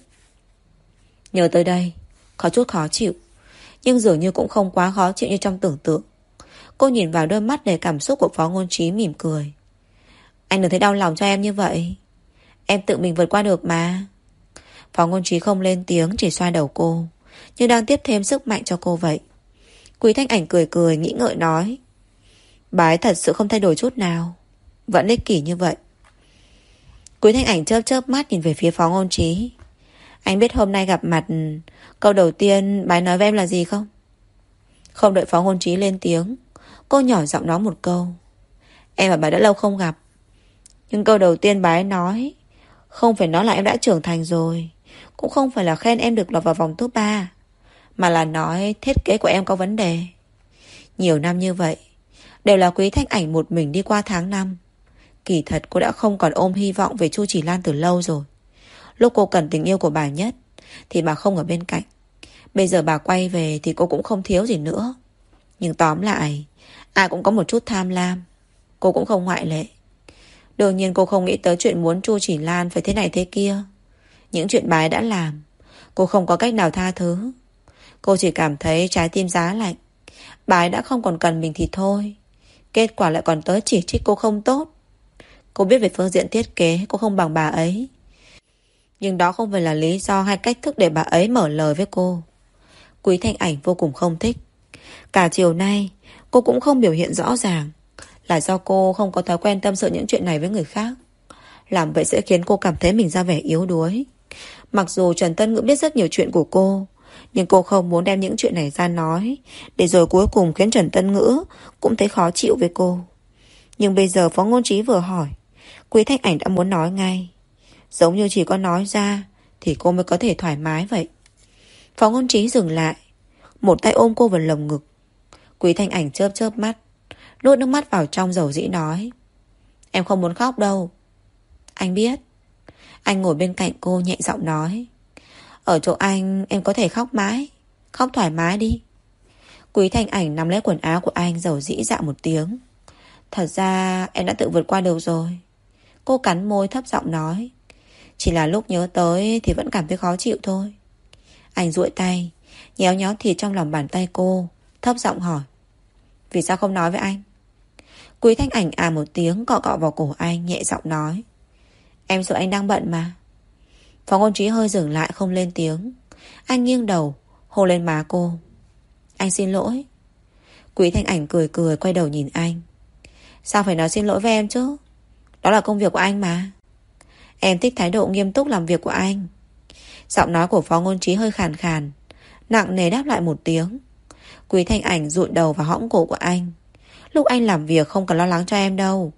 Nhớ tới đây, có chút khó chịu, nhưng dường như cũng không quá khó chịu như trong tưởng tượng. Cô nhìn vào đôi mắt đầy cảm xúc của Phó Ngôn Trí mỉm cười. Anh đừng thấy đau lòng cho em như vậy. Em tự mình vượt qua được mà. Phó Ngôn Trí không lên tiếng, chỉ xoa đầu cô, như đang tiếp thêm sức mạnh cho cô vậy. Quý Thanh Ảnh cười cười nghĩ ngợi nói, bà ấy thật sự không thay đổi chút nào, vẫn ích kỷ như vậy. Quý Thanh Ảnh chớp chớp mắt nhìn về phía Phó Ngôn Trí. Anh biết hôm nay gặp mặt, câu đầu tiên bà ấy nói với em là gì không? Không đợi Phó Ngôn Trí lên tiếng, cô nhỏ giọng nói một câu. Em và bà đã lâu không gặp, nhưng câu đầu tiên bà ấy nói không phải nói là em đã trưởng thành rồi, cũng không phải là khen em được lọt vào vòng top ba, mà là nói thiết kế của em có vấn đề. Nhiều năm như vậy đều là Quý Thanh Ảnh một mình đi qua tháng năm. Kỳ thật cô đã không còn ôm hy vọng về Chu Chỉ Lan từ lâu rồi. Lúc cô cần tình yêu của bà nhất thì bà không ở bên cạnh. Bây giờ bà quay về thì cô cũng không thiếu gì nữa. Nhưng tóm lại, ai cũng có một chút tham lam, cô cũng không ngoại lệ. Đương nhiên cô không nghĩ tới chuyện muốn Chu Chỉ Lan phải thế này thế kia. Những chuyện bà ấy đã làm, cô không có cách nào tha thứ. Cô chỉ cảm thấy trái tim giá lạnh. Bà ấy đã không còn cần mình thì thôi, kết quả lại còn tới chỉ trích cô không tốt. Cô biết về phương diện thiết kế cô không bằng bà ấy, nhưng đó không phải là lý do hay cách thức để bà ấy mở lời với cô. Quý Thanh Ảnh vô cùng không thích. Cả chiều nay cô cũng không biểu hiện rõ ràng, là do cô không có thói quen tâm sự những chuyện này với người khác. Làm vậy sẽ khiến cô cảm thấy mình ra vẻ yếu đuối. Mặc dù Trần Tân Ngữ biết rất nhiều chuyện của cô, nhưng cô không muốn đem những chuyện này ra nói, để rồi cuối cùng khiến Trần Tân Ngữ cũng thấy khó chịu với cô. Nhưng bây giờ Phó Ngôn Trí vừa hỏi, Quý Thanh Ảnh đã muốn nói ngay, giống như chỉ có nói ra thì cô mới có thể thoải mái vậy. Phó Ngôn Trí dừng lại, một tay ôm cô vào lồng ngực. Quý Thanh Ảnh chớp chớp mắt, nuốt nước mắt vào trong dầu dĩ nói, em không muốn khóc đâu. Anh biết. Anh ngồi bên cạnh cô nhẹ giọng nói, ở chỗ anh em có thể khóc mãi, khóc thoải mái đi. Quý Thanh Ảnh nắm lấy quần áo của anh, dầu dĩ dạ một tiếng. Thật ra em đã tự vượt qua được rồi. Cô cắn môi thấp giọng nói, chỉ là lúc nhớ tới thì vẫn cảm thấy khó chịu thôi. Anh duỗi tay nhéo nhéo thịt trong lòng bàn tay cô, thấp giọng hỏi, vì sao không nói với anh? Quý Thanh Ảnh à một tiếng, cọ cọ vào cổ anh, nhẹ giọng nói, em sợ anh đang bận mà. Phó Ngôn Trí hơi dừng lại không lên tiếng. Anh nghiêng đầu hôn lên má cô, anh xin lỗi. Quý Thanh Ảnh cười cười quay đầu nhìn anh, sao phải nói xin lỗi với em chứ, đó là công việc của anh mà. Em thích thái độ nghiêm túc làm việc của anh. Giọng nói của Phó Ngôn Trí hơi khàn khàn, nặng nề đáp lại một tiếng. Quý Thanh Ảnh dụi đầu vào hõm cổ của anh. Lúc anh làm việc không cần lo lắng cho em đâu.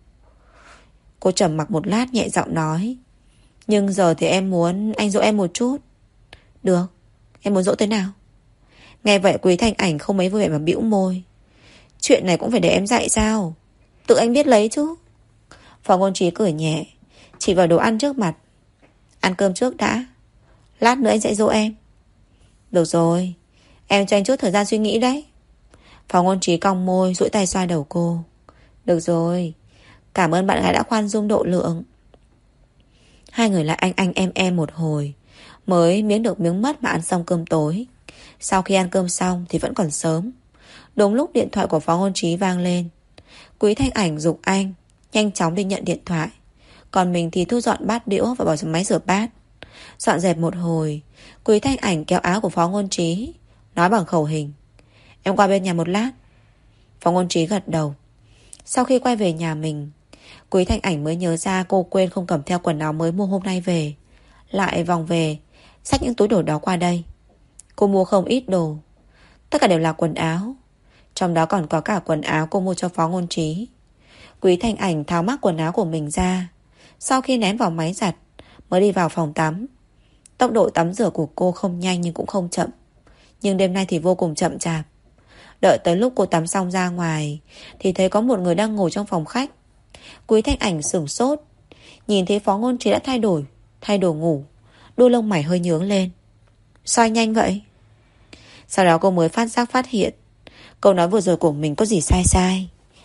Cô trầm mặc một lát nhẹ giọng nói, nhưng giờ thì em muốn anh dỗ em một chút. Được, em muốn dỗ thế nào? Nghe vậy Quý Thanh Ảnh không mấy vui vẻ mà bĩu môi. Chuyện này cũng phải để em dạy sao? Tự anh biết lấy chứ. Phó Ngôn Trí cười nhẹ, chỉ vào đồ ăn trước mặt. Ăn cơm trước đã, lát nữa anh sẽ dỗ em. Được rồi, em cho anh chút thời gian suy nghĩ đấy. Phó Ngôn Trí cong môi, duỗi tay xoa đầu cô. Được rồi, cảm ơn bạn gái đã khoan dung độ lượng. Hai người lại anh anh em em một hồi, mới miếng được miếng mất mà ăn xong cơm tối. Sau khi ăn cơm xong thì vẫn còn sớm. Đúng lúc điện thoại của Phó Ngôn Trí vang lên. Quý Thanh Ảnh giục anh nhanh chóng đi nhận điện thoại, còn mình thì thu dọn bát đũa và bỏ trong máy rửa bát. Dọn dẹp một hồi, Quý Thanh Ảnh kéo áo của Phó Ngôn Trí, nói bằng khẩu hình, em qua bên nhà một lát. Phó Ngôn Trí gật đầu. Sau khi quay về nhà mình, Quý Thanh Ảnh mới nhớ ra cô quên không cầm theo quần áo mới mua hôm nay về. Lại vòng về, xách những túi đồ đó qua đây. Cô mua không ít đồ, tất cả đều là quần áo, trong đó còn có cả quần áo cô mua cho Phó Ngôn Trí. Quý Thanh Ảnh tháo mác quần áo của mình ra, sau khi ném vào máy giặt mới đi vào phòng tắm. Tốc độ tắm rửa của cô không nhanh nhưng cũng không chậm, nhưng đêm nay thì vô cùng chậm chạp. Đợi tới lúc cô tắm xong ra ngoài thì thấy có một người đang ngồi trong phòng khách. Quý Thanh Ảnh sửng sốt, nhìn thấy Phó Ngôn Trí đã thay đổi, thay đồ ngủ, đuôi lông mày hơi nhướng lên. Sao nhanh vậy? Sau đó cô mới phát giác phát hiện câu nói vừa rồi của mình có gì sai sai.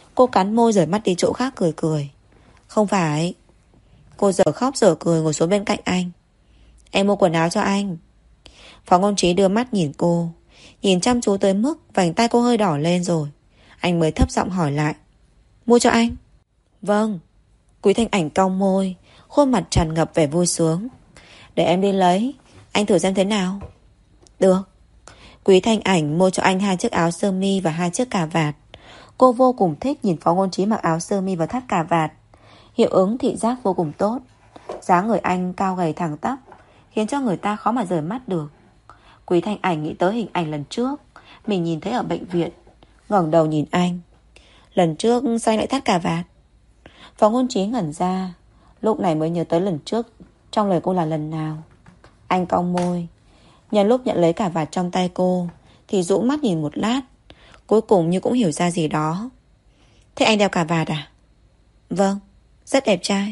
Cô cắn môi rời mắt đi chỗ khác cười cười. Không phải. Cô dở khóc dở cười ngồi xuống bên cạnh anh. Em mua quần áo cho anh. Phó Ngôn Trí đưa mắt nhìn cô, nhìn chăm chú tới mức vành tay cô hơi đỏ lên rồi. Anh mới thấp giọng hỏi lại. Mua cho anh? Vâng. Quý Thanh Ảnh cong môi, khuôn mặt tràn ngập vẻ vui sướng. Để em đi lấy, anh thử xem thế nào. Được. Quý Thanh Ảnh mua cho anh hai chiếc áo sơ mi và hai chiếc cà vạt. Cô vô cùng thích nhìn Phó Ngôn Trí mặc áo sơ mi và thắt cà vạt. Hiệu ứng thị giác vô cùng tốt. Dáng người anh cao gầy thẳng tắp, khiến cho người ta khó mà rời mắt được. Quý Thanh Ảnh nghĩ tới hình ảnh lần trước mình nhìn thấy ở bệnh viện, ngẩng đầu nhìn anh. Lần trước sao anh lại thắt cà vạt? Phó Ngôn Trí ngẩn ra, lúc này mới nhớ tới lần trước trong lời cô là lần nào. Anh cong môi, nhân lúc nhận lấy cà vạt trong tay cô thì dụ mắt nhìn một lát, cuối cùng như cũng hiểu ra gì đó. Thế anh đeo cà vạt à? Vâng, rất đẹp trai.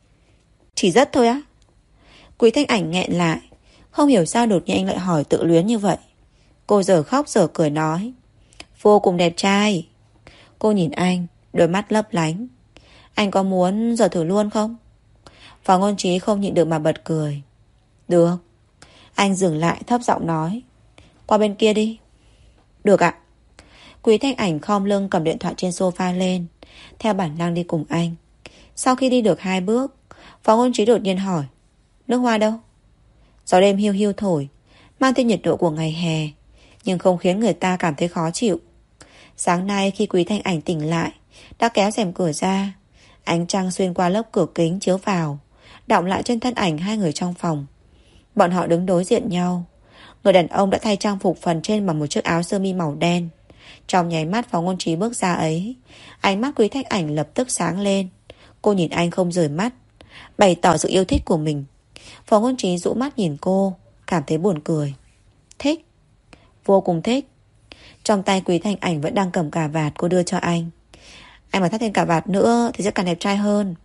Chỉ rất thôi á? Quý Thanh Ảnh nghẹn lại, không hiểu sao đột nhiên anh lại hỏi tự luyến như vậy. Cô giờ khóc giờ cười nói. Vô cùng đẹp trai. Cô nhìn anh, đôi mắt lấp lánh. Anh có muốn giờ thử luôn không? Phó Ngôn Trí không nhịn được mà bật cười. Được. Anh dừng lại thấp giọng nói. Qua bên kia đi. Được ạ. Quý Thanh Ảnh khom lưng cầm điện thoại trên sofa lên, theo bản năng đi cùng anh. Sau khi đi được hai bước, Phó Ngôn Trí đột nhiên hỏi. Nước hoa đâu? Gió đêm hiu hiu thổi, mang theo nhiệt độ của ngày hè, nhưng không khiến người ta cảm thấy khó chịu. Sáng nay khi Quý Thanh Ảnh tỉnh lại, đã kéo rèm cửa ra. Ánh trăng xuyên qua lớp cửa kính chiếu vào, đọng lại trên thân ảnh hai người trong phòng. Bọn họ đứng đối diện nhau. Người đàn ông đã thay trang phục phần trên bằng một chiếc áo sơ mi màu đen. Trong nháy mắt Phó Ngôn Trí bước ra ấy, ánh mắt Quý Thanh Ảnh lập tức sáng lên. Cô nhìn anh không rời mắt, bày tỏ sự yêu thích của mình. Phó Ngôn Trí dụ mắt nhìn cô, cảm thấy buồn cười. Thích. Vô cùng thích. Trong tay Quý Thanh Ảnh vẫn đang cầm cà vạt cô đưa cho anh. Anh mà thắt thêm cà vạt nữa thì sẽ càng đẹp trai hơn.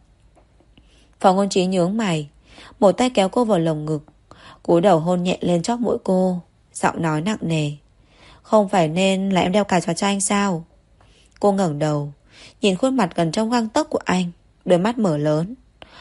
Phó Ngôn Trí nhướng mày, một tay kéo cô vào lồng ngực, cúi đầu hôn nhẹ lên chóp mũi cô, giọng nói nặng nề. Không phải nên là em đeo cà vạt cho anh sao? Cô ngẩng đầu, nhìn khuôn mặt gần trong gang tấc của anh, đôi mắt mở lớn.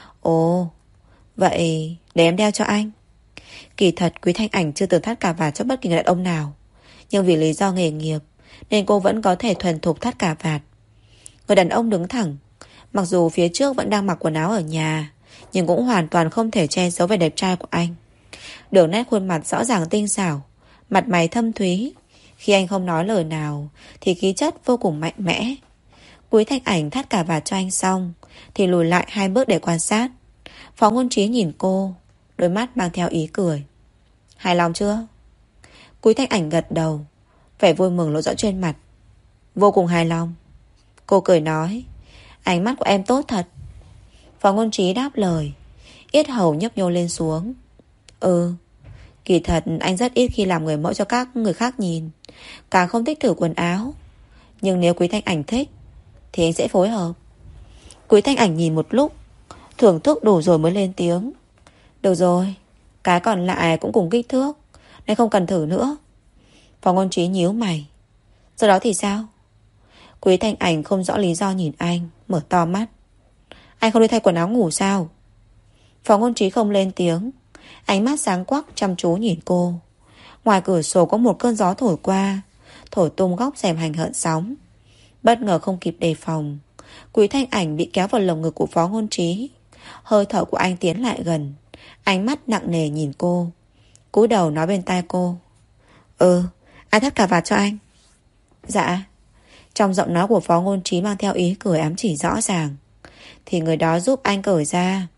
Ồ, vậy để em đeo cho anh. Kỳ thật Quý Thanh Ảnh chưa từng thắt cà vạt cho bất kỳ người đàn ông nào, nhưng vì lý do nghề nghiệp nên cô vẫn có thể thuần thục thắt cà vạt. Người đàn ông đứng thẳng, mặc dù phía trước vẫn đang mặc quần áo ở nhà, nhưng cũng hoàn toàn không thể che giấu vẻ đẹp trai của anh. Đường nét khuôn mặt rõ ràng tinh xảo, mặt mày thâm thúy. Khi anh không nói lời nào thì khí chất vô cùng mạnh mẽ. Quý Thanh Ảnh thắt cà vạt cho anh xong thì lùi lại hai bước để quan sát. Phó Ngôn Trí nhìn cô, đôi mắt mang theo ý cười. Hài lòng chưa? Quý Thanh Ảnh gật đầu, vẻ vui mừng lộ rõ trên mặt. Vô cùng hài lòng. Cô cười nói. Ánh mắt của em tốt thật. Phó Ngôn Trí đáp lời, yết hầu nhấp nhô lên xuống. Ừ, kỳ thật anh rất ít khi làm người mẫu cho các người khác nhìn, càng không thích thử quần áo. Nhưng nếu Quý Thanh Ảnh thích thì anh sẽ phối hợp. Quý Thanh Ảnh nhìn một lúc, thưởng thức đủ rồi mới lên tiếng. Được rồi, cái còn lại cũng cùng kích thước nên không cần thử nữa. Phó Ngôn Trí nhíu mày. Sau đó thì sao? Quý Thanh Ảnh không rõ lý do nhìn anh, mở to mắt. Anh không đi thay quần áo ngủ sao? Phó Ngôn Trí không lên tiếng, ánh mắt sáng quắc chăm chú nhìn cô. Ngoài cửa sổ có một cơn gió thổi qua, thổi tung góc rèm hành hận sóng. Bất ngờ không kịp đề phòng, Quý Thanh Ảnh bị kéo vào lồng ngực của Phó Ngôn Trí. Hơi thở của anh tiến lại gần, ánh mắt nặng nề nhìn cô, cúi đầu nói bên tai cô. Ừ, anh thắt cà vạt cho anh. Dạ. Trong giọng nói của Phó Ngôn Trí mang theo ý cười ám chỉ rõ ràng. Thì người đó giúp anh cởi ra.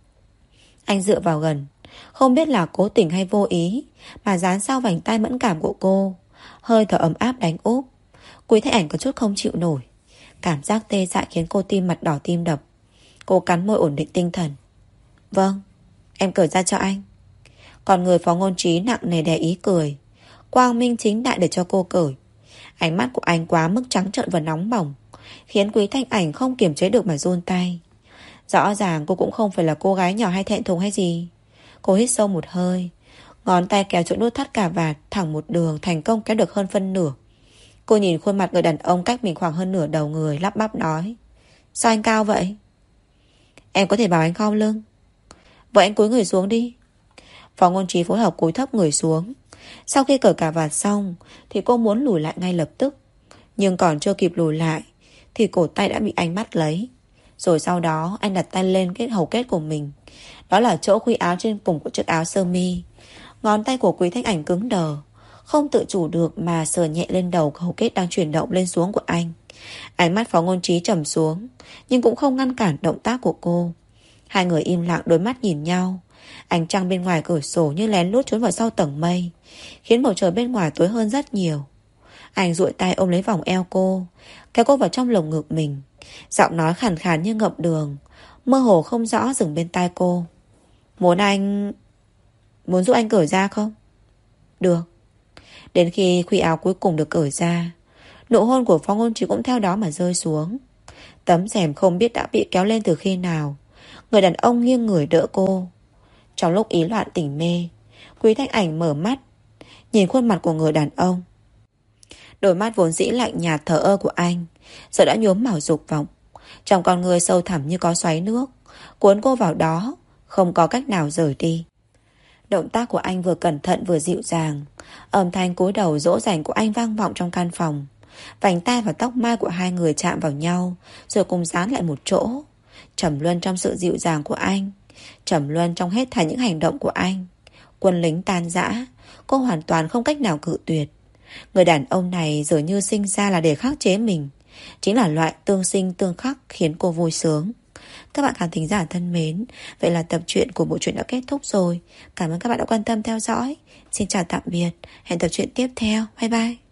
Anh dựa vào gần, không biết là cố tình hay vô ý mà dán sau vành tai mẫn cảm của cô. Hơi thở ấm áp đánh úp. Quý Thanh Ảnh có chút không chịu nổi. Cảm giác tê dại khiến cô tim mặt đỏ tim đập. Cô cắn môi ổn định tinh thần. Vâng, em cởi ra cho anh. Còn người Phó Ngôn Trí nặng nề đè ý cười, quang minh chính đại để cho cô cởi. Ánh mắt của anh quá mức trắng trợn và nóng bỏng, khiến Quý Thanh Ảnh không kiềm chế được mà run tay. Rõ ràng cô cũng không phải là cô gái nhỏ hay thẹn thùng hay gì. Cô hít sâu một hơi, ngón tay kéo chỗ nút thắt cà vạt thẳng một đường, thành công kéo được hơn phân nửa. Cô nhìn khuôn mặt người đàn ông cách mình khoảng hơn nửa đầu người, lắp bắp nói: Sao anh cao vậy? Em có thể bảo anh khom lưng. Vậy anh cúi người xuống đi. Phó Ngôn Trí phối hợp cúi thấp người xuống. Sau khi cởi cà vạt xong thì cô muốn lùi lại ngay lập tức, nhưng còn chưa kịp lùi lại thì cổ tay đã bị anh bắt lấy. Rồi sau đó anh đặt tay lên cái hầu kết của mình. Đó là chỗ khuy áo trên cùng của chiếc áo sơ mi. Ngón tay của Quý Thanh Ảnh cứng đờ, không tự chủ được mà sờ nhẹ lên đầu hầu kết đang chuyển động lên xuống của anh. Ánh mắt Phó Ngôn Trí trầm xuống, nhưng cũng không ngăn cản động tác của cô. Hai người im lặng đôi mắt nhìn nhau. Ánh trăng bên ngoài cửa sổ như lén lút trốn vào sau tầng mây, khiến bầu trời bên ngoài tối hơn rất nhiều. Anh duỗi tay ôm lấy vòng eo cô, kéo cô vào trong lồng ngực mình. Giọng nói khàn khàn như ngậm đường, mơ hồ không rõ dừng bên tai cô. Muốn anh... Muốn giúp anh cởi ra không? Được. Đến khi khuy áo cuối cùng được cởi ra, nụ hôn của Phó Ngôn Trí cũng theo đó mà rơi xuống. Tấm rèm không biết đã bị kéo lên từ khi nào. Người đàn ông nghiêng người đỡ cô. Trong lúc ý loạn tỉnh mê, Quý Thanh Ảnh mở mắt, nhìn khuôn mặt của người đàn ông. Đôi mắt vốn dĩ lạnh nhạt thờ ơ của anh giờ đã nhuốm màu dục vọng. Trong con người sâu thẳm như có xoáy nước, cuốn cô vào đó, không có cách nào rời đi. Động tác của anh vừa cẩn thận vừa dịu dàng. Âm thanh cúi đầu dỗ dành của anh vang vọng trong căn phòng. Vành tai và tóc mai của hai người chạm vào nhau, rồi cùng dán lại một chỗ. Trầm luân trong sự dịu dàng của anh, trầm luân trong hết thảy những hành động của anh. Quân lính tan rã, cô hoàn toàn không cách nào cự tuyệt. Người đàn ông này dường như sinh ra là để khắc chế mình, chính là loại tương sinh tương khắc khiến cô vui sướng. Các bạn khán thính giả thân mến, vậy là tập truyện của bộ truyện đã kết thúc rồi. Cảm ơn các bạn đã quan tâm theo dõi. Xin chào tạm biệt, hẹn tập truyện tiếp theo. Bye bye.